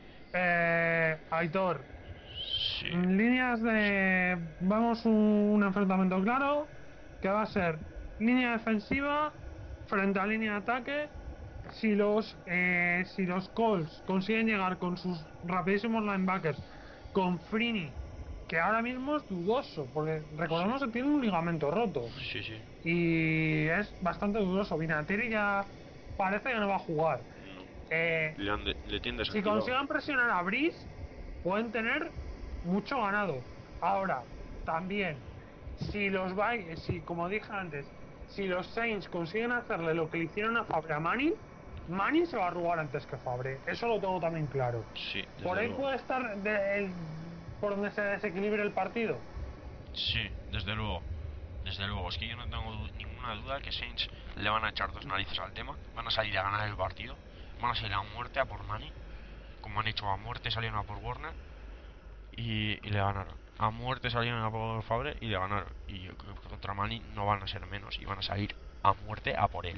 Eh, Aitor, Sí. líneas de... Vamos un, un enfrentamiento claro, que va a ser línea defensiva frente a línea de ataque. Si los, eh, si los Colts consiguen llegar con sus rapidísimos linebackers, con Frini, que ahora mismo es dudoso, porque Sí, recordemos que tiene un ligamento roto sí, sí. y es bastante dudoso. Vinatieri ya parece que no va a jugar. No. Eh, Le, han de- le tienen si desactivado. consigan presionar a Breeze, pueden tener mucho ganado. Ahora, también, si los vai- si como dije antes, si los Saints consiguen hacerle lo que le hicieron a Fabre a Manning, Manning se va a arrugar antes que Fabre. Eso lo tengo también claro. Sí, Por desde ahí luego. puede estar de- el- por donde se desequilibre el partido. Sí, desde luego. Desde luego, es que yo no tengo du- ninguna duda que Saints le van a echar dos narices al tema, van a salir a ganar el partido, van a salir a muerte a por Manny, como han hecho a muerte, salieron a por Warner y, y le ganaron. A muerte salieron a por Fabre y le ganaron. Y yo creo que contra Manny no van a ser menos y van a salir a muerte a por él.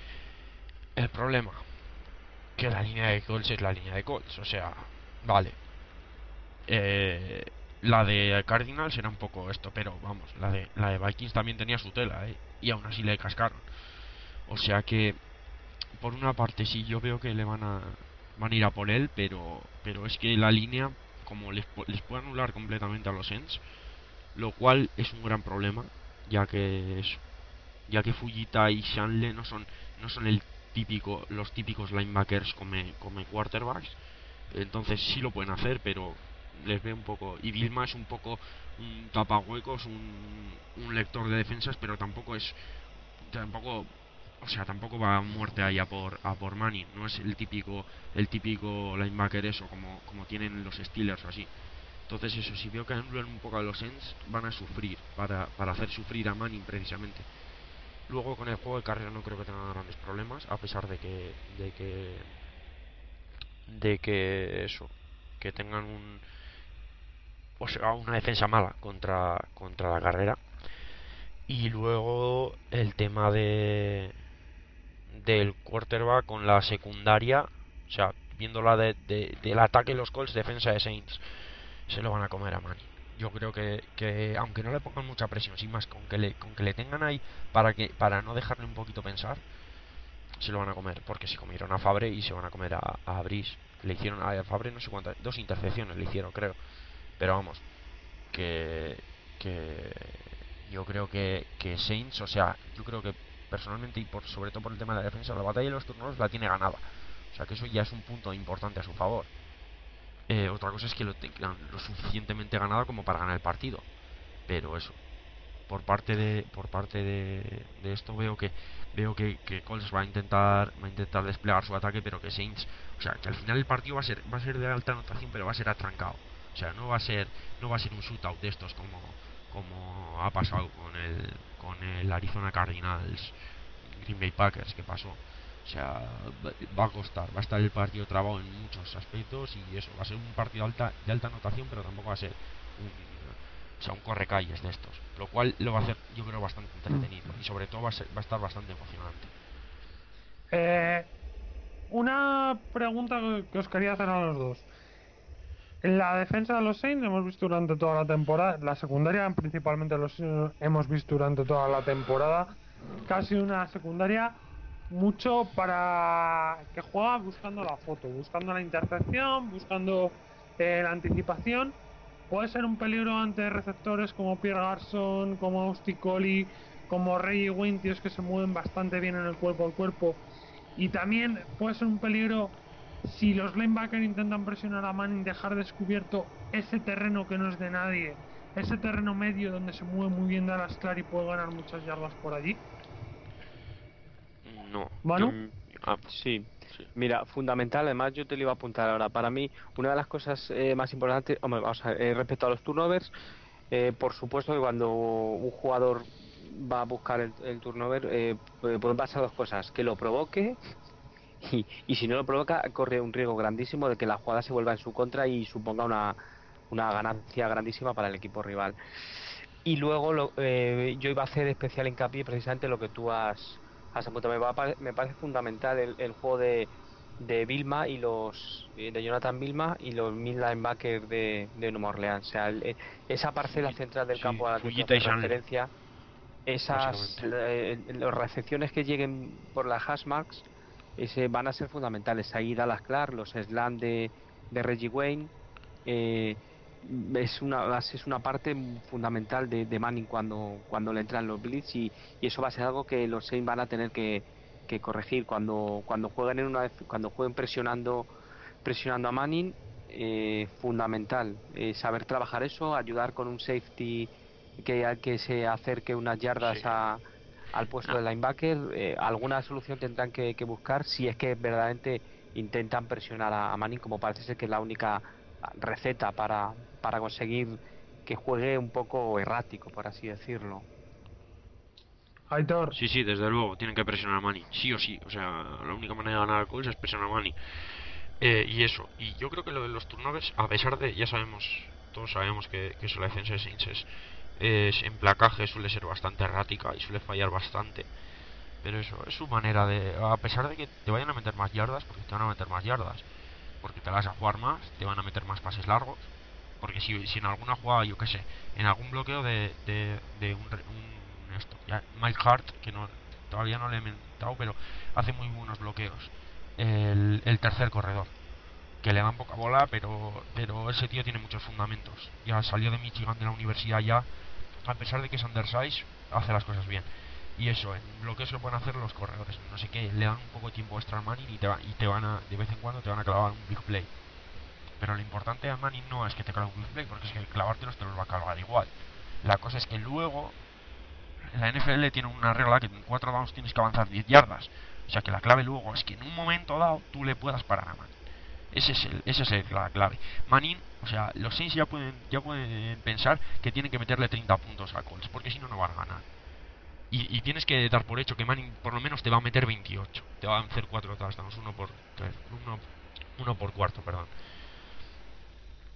El problema, que la línea de Colts es la línea de Colts, o sea, vale. Eh, la de Cardinals era un poco esto, pero vamos, la de, la de Vikings también tenía su tela, ¿eh? Y aún así le cascaron. O sea que, por una parte sí, yo veo que le van a, van a ir a por él, pero, pero es que la línea, como les, les puede anular completamente a los Ents, lo cual es un gran problema, ya que es, ya que Fujita y Shanle no son, no son el típico, los típicos linebackers como, como quarterbacks, entonces sí lo pueden hacer, pero les ve un poco. Y Vilma es un poco un tapahuecos, un, un lector de defensas, pero tampoco es. Tampoco. O sea, tampoco va a muerte ahí a por, a por Manning. No es el típico el típico linebacker eso, como, como tienen los Steelers o así. Entonces eso, si veo que anulan un poco a los Ends, van a sufrir, para, para hacer sufrir a Manning precisamente. Luego con el juego de carrera no creo que tengan grandes problemas, a pesar de que de que de que eso, que tengan un, o sea, una defensa mala contra contra la carrera. Y luego el tema de del quarterback con la secundaria, o sea, viéndola de, de- del ataque de los Colts, defensa de Saints, se lo van a comer a Manning. Yo creo que, que aunque no le pongan mucha presión, sin más, con que le, con que le tengan ahí para que para no dejarle un poquito pensar, se lo van a comer, porque se comieron a Fabre y se van a comer a, a Brice. Le hicieron a Fabre no sé cuántas, dos intercepciones le hicieron, creo. Pero vamos, que que yo creo que, que Saints, o sea, yo creo que personalmente y por sobre todo por el tema de la defensa, la batalla de los turnos la tiene ganada. O sea que eso ya es un punto importante a su favor. Eh, otra cosa es que lo tengan lo suficientemente ganada como para ganar el partido. Pero eso, por parte de por parte de, de esto veo que veo que, que Colts va a intentar va a intentar desplegar su ataque, pero que Saints, o sea, que al final el partido va a ser va a ser de alta anotación, pero va a ser atrancado. O sea, no va a ser no va a ser un shootout de estos como como ha pasado con el con el Arizona Cardinals Green Bay Packers que pasó. O sea, va a costar, va a estar el partido trabado en muchos aspectos y eso, va a ser un partido alta, de alta anotación, pero tampoco va a ser un, o sea, un correcalles de estos. Lo cual lo va a hacer, yo creo, bastante entretenido y sobre todo va a, ser, va a estar bastante emocionante. Eh, una pregunta que- que os quería hacer a los dos. En la defensa de los Saints hemos visto durante toda la temporada, la secundaria principalmente los eh, hemos visto durante toda la temporada, casi una secundaria mucho para que juega buscando la foto, buscando la intercepción, buscando eh, la anticipación. Puede ser un peligro ante receptores como Pierre Garçon, como Austin Collie, como Reggie Wayne, tíos que se mueven bastante bien en el cuerpo a cuerpo. Y también puede ser un peligro si los linebackers intentan presionar a Manning, dejar descubierto ese terreno que no es de nadie, ese terreno medio donde se mueve muy bien Dallas Clark y puede ganar muchas yardas por allí. No, yo. Manu, Ah, Sí, sí. mira, fundamental, además yo te lo iba a apuntar ahora. Para mí, una de las cosas eh, más importantes, hombre, vamos a ver, eh, respecto a los turnovers, eh, por supuesto que cuando un jugador va a buscar el, el turnover, eh, pu- pueden pasar dos cosas: que lo provoque y, y si no lo provoca, corre un riesgo grandísimo de que la jugada se vuelva en su contra y suponga una, una ganancia grandísima para el equipo rival. Y luego lo, eh, yo iba a hacer especial hincapié precisamente en lo que tú has, has apuntado. Me, va a pare- me parece fundamental el, el juego de, de Vilma y los eh, de Jonathan Vilma y los mid linebackers de, de Nueva Orleans. O sea, el- eh, esa parcela Fuji- central del sí, campo a la que tú Fujita y haces Chandler, referencia, esas básicamente. eh, las recepciones que lleguen por las hashmarks ese, van a ser fundamentales. Ahí Dallas Clark, los slam de, de Reggie Wayne. eh, es una es una parte fundamental de, de Manning cuando cuando le entran los blitz y, y eso va a ser algo que los Saints van a tener que, que corregir cuando cuando jueguen en una cuando jueguen presionando presionando a Manning. Eh, fundamental eh, saber trabajar eso, ayudar con un safety que, que se acerque unas Sí. yardas a, al puesto No, de linebacker. Eh, alguna solución tendrán que, que buscar si es que verdaderamente intentan presionar a, a Manning, como parece ser que es la única receta para, para conseguir que juegue un poco errático, por así decirlo. Aitor, sí, sí, desde luego, tienen que presionar a Manny, sí o sí. O sea, la única manera de ganar al Colts es presionar a Manny. Eh, y eso, y yo creo que lo de los turnovers, a pesar de, ya sabemos, todos sabemos que, que eso, la defensa de Saints es, es en placaje suele ser bastante errática y suele fallar bastante. Pero eso, es su manera de, a pesar de que te vayan a meter más yardas, porque te van a meter más yardas, porque te vas a jugar más, te van a meter más pases largos, porque si, si en alguna jugada, yo qué sé, en algún bloqueo de, de, de un, un esto, ya, Mike Hart, que no todavía no le he mentado, pero hace muy buenos bloqueos, el, el tercer corredor, que le dan poca bola, pero pero ese tío tiene muchos fundamentos. Ya salió de Michigan de la universidad ya, a pesar de que es undersize, hace las cosas bien. Y eso, en bloqueo se lo pueden hacer los corredores. No sé qué, le dan un poco de tiempo extra al Manning y te, va, y te van a, de vez en cuando te van a clavar un big play. Pero lo importante a Manning no es que te clave un big play, porque es que clavártelos te los va a clavar igual. La cosa es que luego, en la N F L tiene una regla que en cuatro downs tienes que avanzar diez yardas. O sea que la clave luego es que en un momento dado tú le puedas parar a Manning. Ese es el, esa es el, la clave. Manning, o sea, los Saints ya pueden, ya pueden pensar que tienen que meterle treinta puntos a Colts, porque si no, no van a ganar. Y, y tienes que dar por hecho que Manning por lo menos te va a meter veintiocho. Te va a hacer cuatro touchdowns, uno por, uno, uno por cuarto, perdón.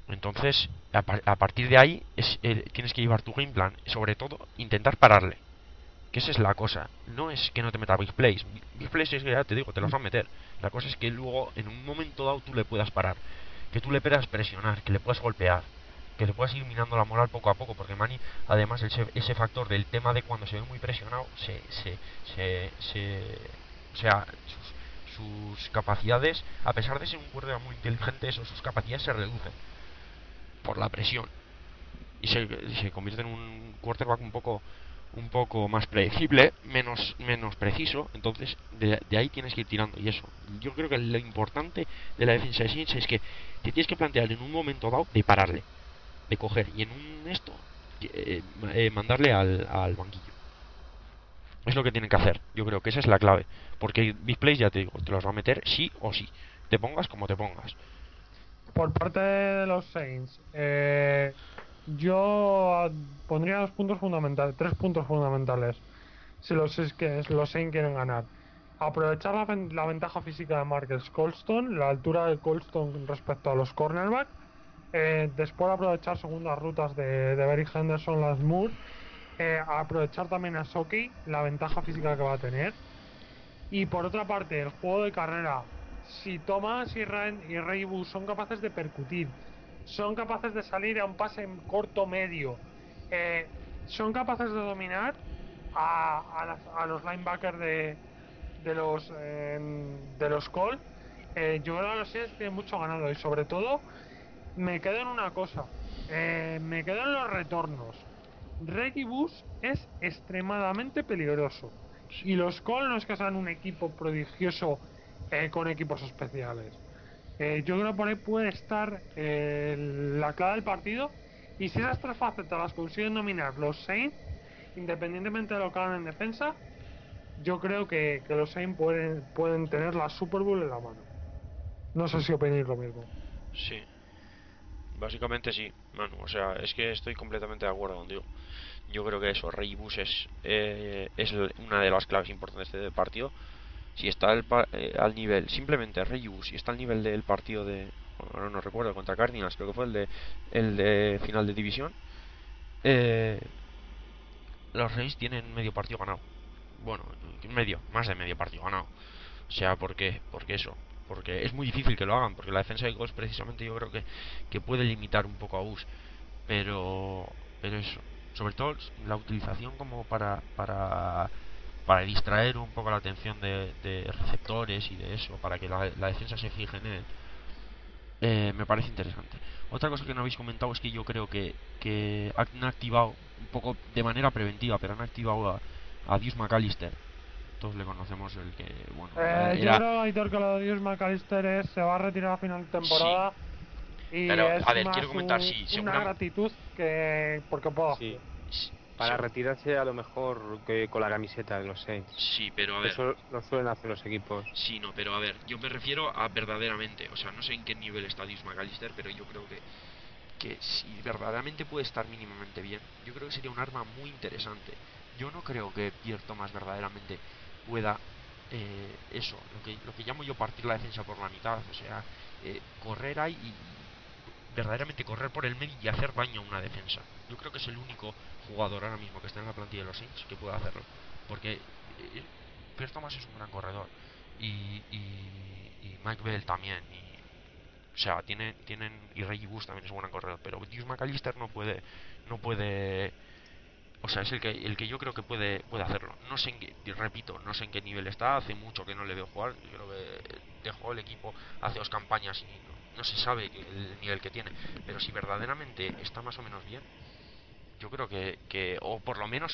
Entonces, a, par a partir de ahí, es, eh, tienes que llevar tu game plan. Sobre todo, intentar pararle. Que esa es la cosa. No es que no te meta big plays. Big plays es que ya te digo, te los van a meter. La cosa es que luego, en un momento dado, tú le puedas parar. Que tú le puedas presionar, que le puedas golpear. Que le puedas ir minando la moral poco a poco. Porque Manny, además, ese, ese factor del tema de cuando se ve muy presionado, se... se, se, se o sea, sus, sus capacidades, a pesar de ser un quarterback muy inteligente, eso, sus capacidades se reducen por la presión. Y se, se convierte en un quarterback un poco un poco más predecible, menos menos preciso. Entonces de, de ahí tienes que ir tirando. Y eso, yo creo que lo importante de la defensa de Saints es que te tienes que plantear en un momento dado de pararle, de coger y en un esto eh, eh, mandarle al, al banquillo. Es lo que tienen que hacer. Yo creo que esa es la clave, porque big plays, ya te digo, te los va a meter sí o sí, te pongas como te pongas. Por parte de los Saints, eh, yo pondría dos puntos fundamentales, tres puntos fundamentales. Si los, es que los Saints quieren ganar, aprovechar la, la ventaja física de Marcus Colston, la altura de Colston respecto a los cornerbacks. Eh, después aprovechar segundas rutas de, de Barry Henderson, las Moore. Eh, aprovechar también a Soki, la ventaja física que va a tener. Y por otra parte, el juego de carrera. Si Thomas y, Ren, y Reibu son capaces de percutir, son capaces de salir a un pase en corto medio, eh, son capaces de dominar a, a, las, a los linebackers de, de los eh, de los Colts, eh, yo creo que los Saints tienen mucho ganado. Y sobre todo, me quedo en una cosa, eh, me quedo en los retornos. Reggie Bush es extremadamente peligroso. Y los Colts no es que sean un equipo prodigioso eh, con equipos especiales. Eh, yo creo que por ahí puede estar eh, la clave del partido. Y si esas tres facetas las consiguen dominar los Saints, independientemente de lo que hagan en defensa, yo creo que, que los Saints pueden, pueden tener la Super Bowl en la mano. No sé si opináis lo mismo. Sí, básicamente sí, Manu. O sea, es que estoy completamente de acuerdo contigo. Yo creo que eso, Reggie Bush es, eh, es una de las claves importantes del partido. Si está al, eh, al nivel, simplemente Reggie Bush, si está al nivel del partido de, ahora no recuerdo, contra Cardinals, creo que fue el de, el de final de división, eh, los Reyes tienen medio partido ganado. Bueno, medio, más de medio partido ganado. O sea, ¿por qué? Porque eso. Porque es muy difícil que lo hagan, porque la defensa de Colts precisamente yo creo que, que puede limitar un poco a Bush. Pero, pero eso. Sobre todo la utilización como para, para, para distraer un poco la atención de, de receptores y de eso, para que la, la defensa se fije en él. Eh, me parece interesante. Otra cosa que no habéis comentado es que yo creo que, que han activado un poco de manera preventiva, pero han activado a, a Deuce McAllister. Todos le conocemos, el que, bueno, Eh, era... Yo creo, Aitor, que lo de Deuce McAllister es, se va a retirar a final de temporada. Sí. Y pero, es a ver, más quiero comentar, un, sí, una segura... gratitud que porque puedo Sí. hacer. Para Segu- retirarse a lo mejor que con la camiseta de los Saints. Sí, pero a ver... Eso lo suelen hacer los equipos. Sí, no, pero a ver, yo me refiero a verdaderamente. O sea, no sé en qué nivel está Deuce McAllister, pero yo creo que que si verdaderamente puede estar mínimamente bien, yo creo que sería un arma muy interesante. Yo no creo que Pierre Thomas verdaderamente pueda eh, eso, lo que, lo que llamo yo partir la defensa por la mitad, o sea, eh, correr ahí y verdaderamente correr por el medio y hacer daño a una defensa. Yo creo que es el único jugador ahora mismo que está en la plantilla de los Saints que puede hacerlo, porque eh, Pierre Thomas es un gran corredor y, y, y Mike Bell también, y o sea, tienen, tienen y Reggie Bush también es un gran corredor, pero Deuce McAllister no puede, no puede, o sea, es el que, el que yo creo que puede, puede hacerlo. No sé en qué, repito, no sé en qué nivel está, hace mucho que no le veo jugar, yo creo que dejó el equipo hace dos campañas y no, no se sabe el nivel que tiene, pero si verdaderamente está más o menos bien, yo creo que, que o por lo menos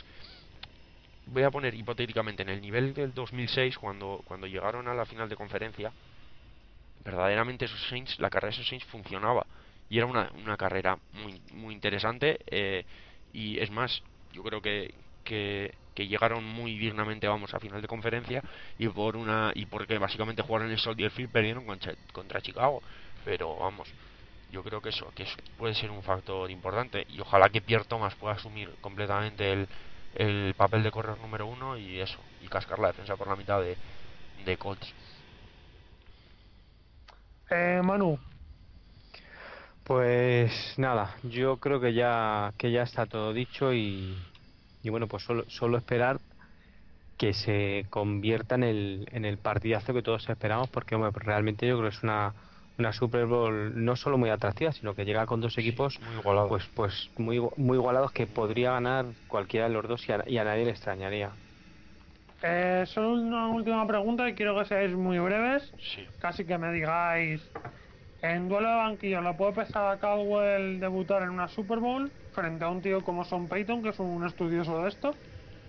voy a poner hipotéticamente en el nivel del dos mil seis cuando, cuando llegaron a la final de conferencia, verdaderamente esos Saints, la carrera de esos Saints funcionaba y era una, una carrera muy muy interesante, eh, y es más, yo creo que, que que llegaron muy dignamente, vamos, a final de conferencia y por una y porque básicamente jugaron en el Soldier Field, perdieron contra, contra Chicago, pero vamos, yo creo que eso que eso puede ser un factor importante y ojalá que Pierre Thomas pueda asumir completamente el, el papel de corredor número uno y eso y cascar la defensa por la mitad de, de Colts. Eh, Manu, Pues nada, yo creo que ya que ya está todo dicho y, y bueno, pues solo, solo esperar que se convierta en el, en el partidazo que todos esperamos, porque hombre, realmente yo creo que es una, una Super Bowl no solo muy atractiva, sino que llega con dos Sí, equipos muy igualado. pues pues muy muy igualados, que podría ganar cualquiera de los dos y a, y a nadie le extrañaría. Eh, solo una última pregunta y quiero que seáis muy breves. Sí. Casi que me digáis, en duelo de banquillo, ¿le puede pesar a Caldwell debutar en una Super Bowl frente a un tío como Sean Payton, que es un estudioso de esto?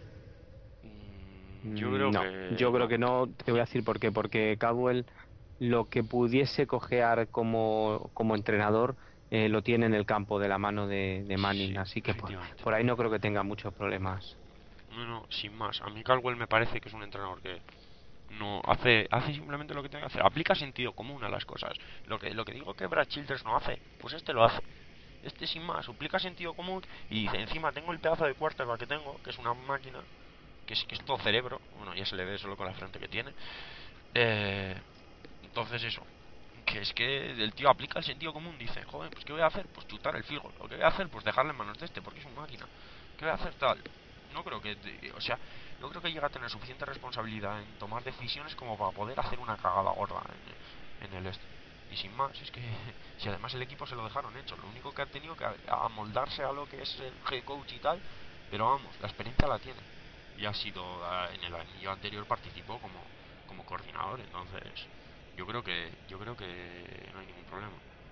Mm, Yo creo No, que yo creo no. que no. Te voy a decir por qué. Porque Caldwell lo que pudiese cojear como, como entrenador eh, lo tiene en el campo de la mano de, de Manning, Sí, así que por, efectivamente. por ahí no creo que tenga muchos problemas. No, no, sin más. A mí Caldwell me parece que es un entrenador que no hace hace simplemente lo que tiene que hacer. Aplica sentido común a las cosas. Lo que lo que digo que Brad Childress no hace, pues este lo hace. Este sin más, aplica sentido común y dice, encima tengo el pedazo de quarterback que tengo, que es una máquina, que es, que es todo cerebro. Bueno, ya se le ve solo con la frente que tiene. Eh, entonces eso, que es que el tío aplica el sentido común, dice, joder, pues ¿qué voy a hacer? Pues chutar el field goal. ¿O qué voy a hacer? Pues dejarle en manos de este, porque es una máquina. ¿Qué voy a hacer? Tal. No creo que, o sea, no creo que llegue a tener suficiente responsabilidad en tomar decisiones como para poder hacer una cagada gorda en, en el este. Y sin más, es que si además el equipo se lo dejaron hecho, lo único que ha tenido que amoldarse a lo que es el head coach y tal, pero vamos, la experiencia la tiene. Y ha sido, en el año anterior participó como, como coordinador, entonces yo creo que yo creo que no hay ningún problema.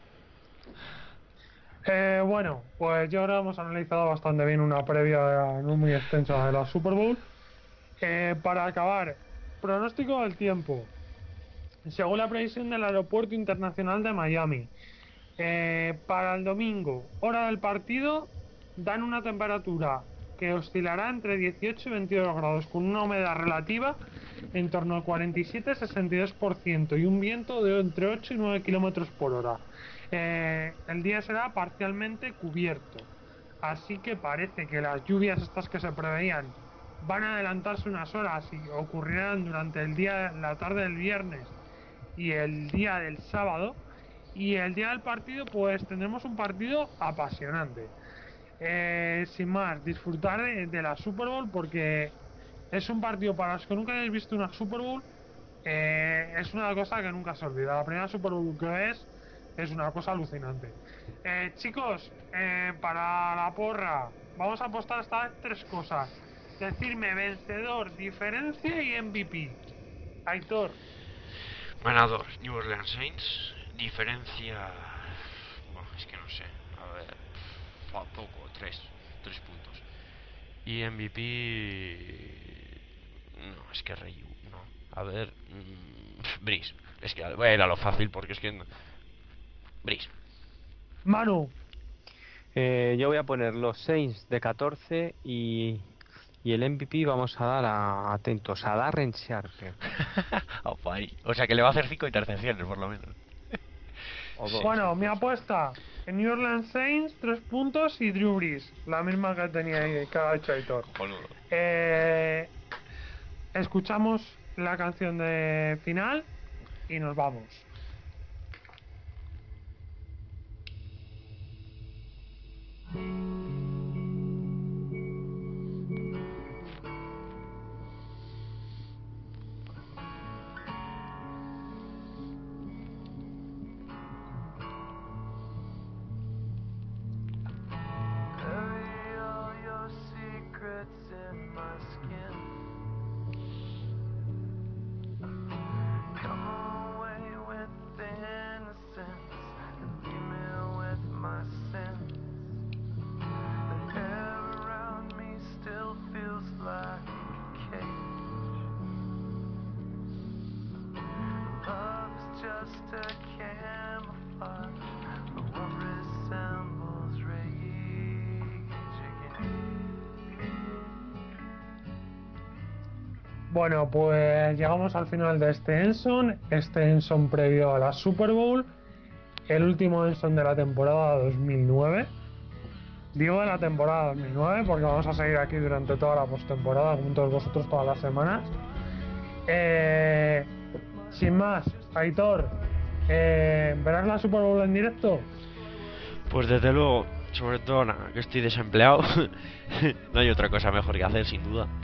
Eh, bueno, pues yo ahora hemos analizado bastante bien una previa no muy extensa de la Super Bowl. Eh, para acabar, pronóstico del tiempo. Según la previsión del Aeropuerto Internacional de Miami, eh, para el domingo, hora del partido, dan una temperatura que oscilará entre dieciocho y veintidós grados, con una humedad relativa en torno al cuarenta y siete a sesenta y dos por ciento y un viento de entre ocho y nueve kilómetros por hora. Eh, el día será parcialmente cubierto, así que parece que las lluvias estas que se preveían van a adelantarse unas horas y ocurrirán durante el día, la tarde del viernes y el día del sábado. Y el día del partido, pues tendremos un partido apasionante. Eh, sin más, disfrutar de, de la Super Bowl, porque es un partido para los que nunca hayáis visto una Super Bowl. Eh, es una cosa que nunca se olvida. La primera Super Bowl que ves es una cosa alucinante. Eh, chicos, eh, para la porra, vamos a apostar esta vez tres cosas. Decirme vencedor, diferencia y M V P. Aitor. Ganador, New Orleans Saints. Diferencia, bueno, es que no sé, a ver, a poco, tres, tres puntos. Y M V P, no, es que Rey, no, a ver, mmm, Breeze. Es que voy a ir a lo fácil porque es que no. Breeze. Manu. Eh, yo voy a poner los Saints de catorce y, y el M V P vamos a dar a, atentos, a Darren Sharper. O sea que le va a hacer cinco intercepciones por lo menos. O dos, Bueno, mi incluso. apuesta en New Orleans Saints, tres puntos y Drew Brees, la misma que tenía ahí, que ha hecho Aitor. Boludo. Eh, escuchamos la canción de final y nos vamos. Bueno, pues llegamos al final de este Enson, este Enson previo a la Super Bowl, el último Enson de la temporada dos mil nueve. Digo de la temporada dos mil nueve porque vamos a seguir aquí durante toda la postemporada, con todos vosotros todas las semanas. Eh, sin más, Aitor, eh, ¿verás la Super Bowl en directo? Pues desde luego, sobre todo nada, que estoy desempleado. No hay otra cosa mejor que hacer, sin duda.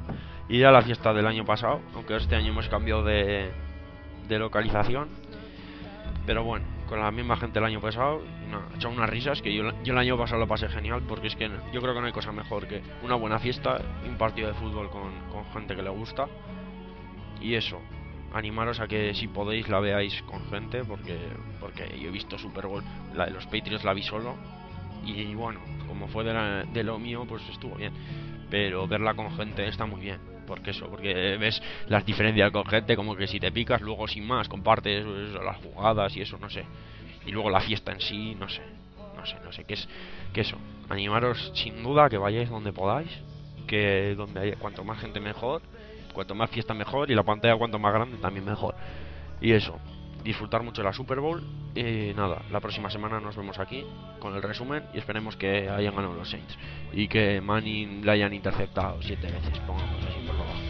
iré a la fiesta del año pasado, aunque este año hemos cambiado de, de localización. Pero bueno, con la misma gente el año pasado, nada, he echado unas risas que yo, yo el año pasado lo pasé genial, porque es que yo creo que no hay cosa mejor que una buena fiesta y un partido de fútbol con, con gente que le gusta. Y eso, animaros a que si podéis la veáis con gente, porque porque yo he visto Super Bowl, la de los Patriots la vi solo, y bueno, como fue de, la, de lo mío, pues estuvo bien, pero verla con gente está muy bien, porque eso, porque ves las diferencias con gente, como que si te picas, luego sin más, compartes eso, las jugadas y eso, no sé, y luego la fiesta en sí, no sé, no sé, no sé, que es, que eso, animaros sin duda, que vayáis donde podáis, que donde haya, cuanto más gente mejor, cuanto más fiesta mejor, y la pantalla cuanto más grande también mejor. Y eso, disfrutar mucho de la Super Bowl. Y nada, la próxima semana nos vemos aquí con el resumen y esperemos que hayan ganado los Saints y que Manning le hayan interceptado siete veces, pongamos así por favor.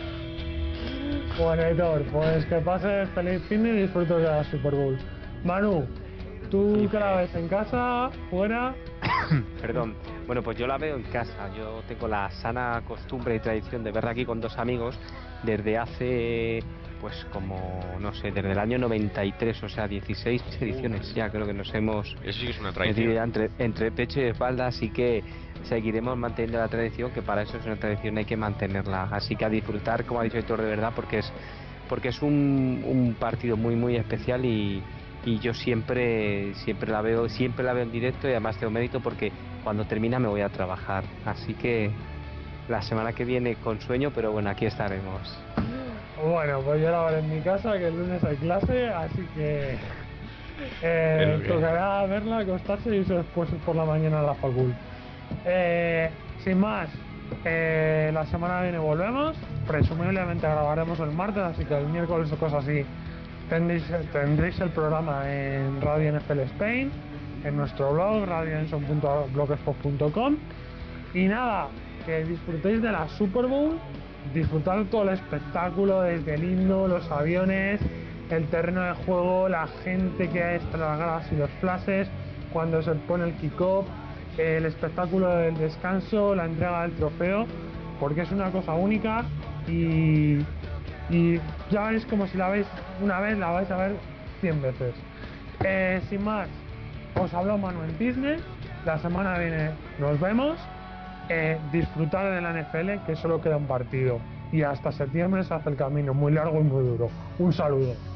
Bueno, Héctor, pues que pases feliz fin y disfrutes de la Super Bowl. Manu, ¿tú Sí, qué la pues. ves en casa, fuera? Perdón. Bueno, pues yo la veo en casa. Yo tengo la sana costumbre y tradición de verla aquí con dos amigos desde hace, pues como, no sé, desde el año noventa y tres, o sea, dieciséis ediciones ya creo que nos hemos Eso sí que es una metido tradición. ya entre, entre pecho y espalda, así que seguiremos manteniendo la tradición, que para eso es una tradición, hay que mantenerla. Así que a disfrutar, como ha dicho Héctor, de verdad, porque es porque es un, un partido muy muy especial y, y yo siempre siempre la veo siempre la veo en directo y además tengo mérito porque cuando termina me voy a trabajar, así que la semana que viene con sueño, pero bueno, aquí estaremos. Bueno, pues yo la veré en mi casa, que el lunes hay clase, así que Es lo eh, que hay. tocará verla, acostarse y irse después por la mañana a la facul. Eh, sin más, eh, la semana que viene volvemos, presumiblemente grabaremos el martes, así que el miércoles o cosas así tendréis, tendréis el programa en Radio N F L Spain, en nuestro blog, radio enson punto blogspot punto com. Y nada, que disfrutéis de la Super Bowl, disfrutar todo el espectáculo, desde el himno, los aviones, el terreno de juego, la gente que hay entre las gradas y los flashes, cuando se pone el kickoff, el espectáculo del descanso, la entrega del trofeo, porque es una cosa única y, y ya veis, como si la veis una vez, la vais a ver cien veces. Eh, sin más, os habló Manuel Disney, la semana que viene nos vemos. Eh, disfrutar de la N F L, que solo queda un partido y hasta septiembre se hace el camino muy largo y muy duro. Un saludo.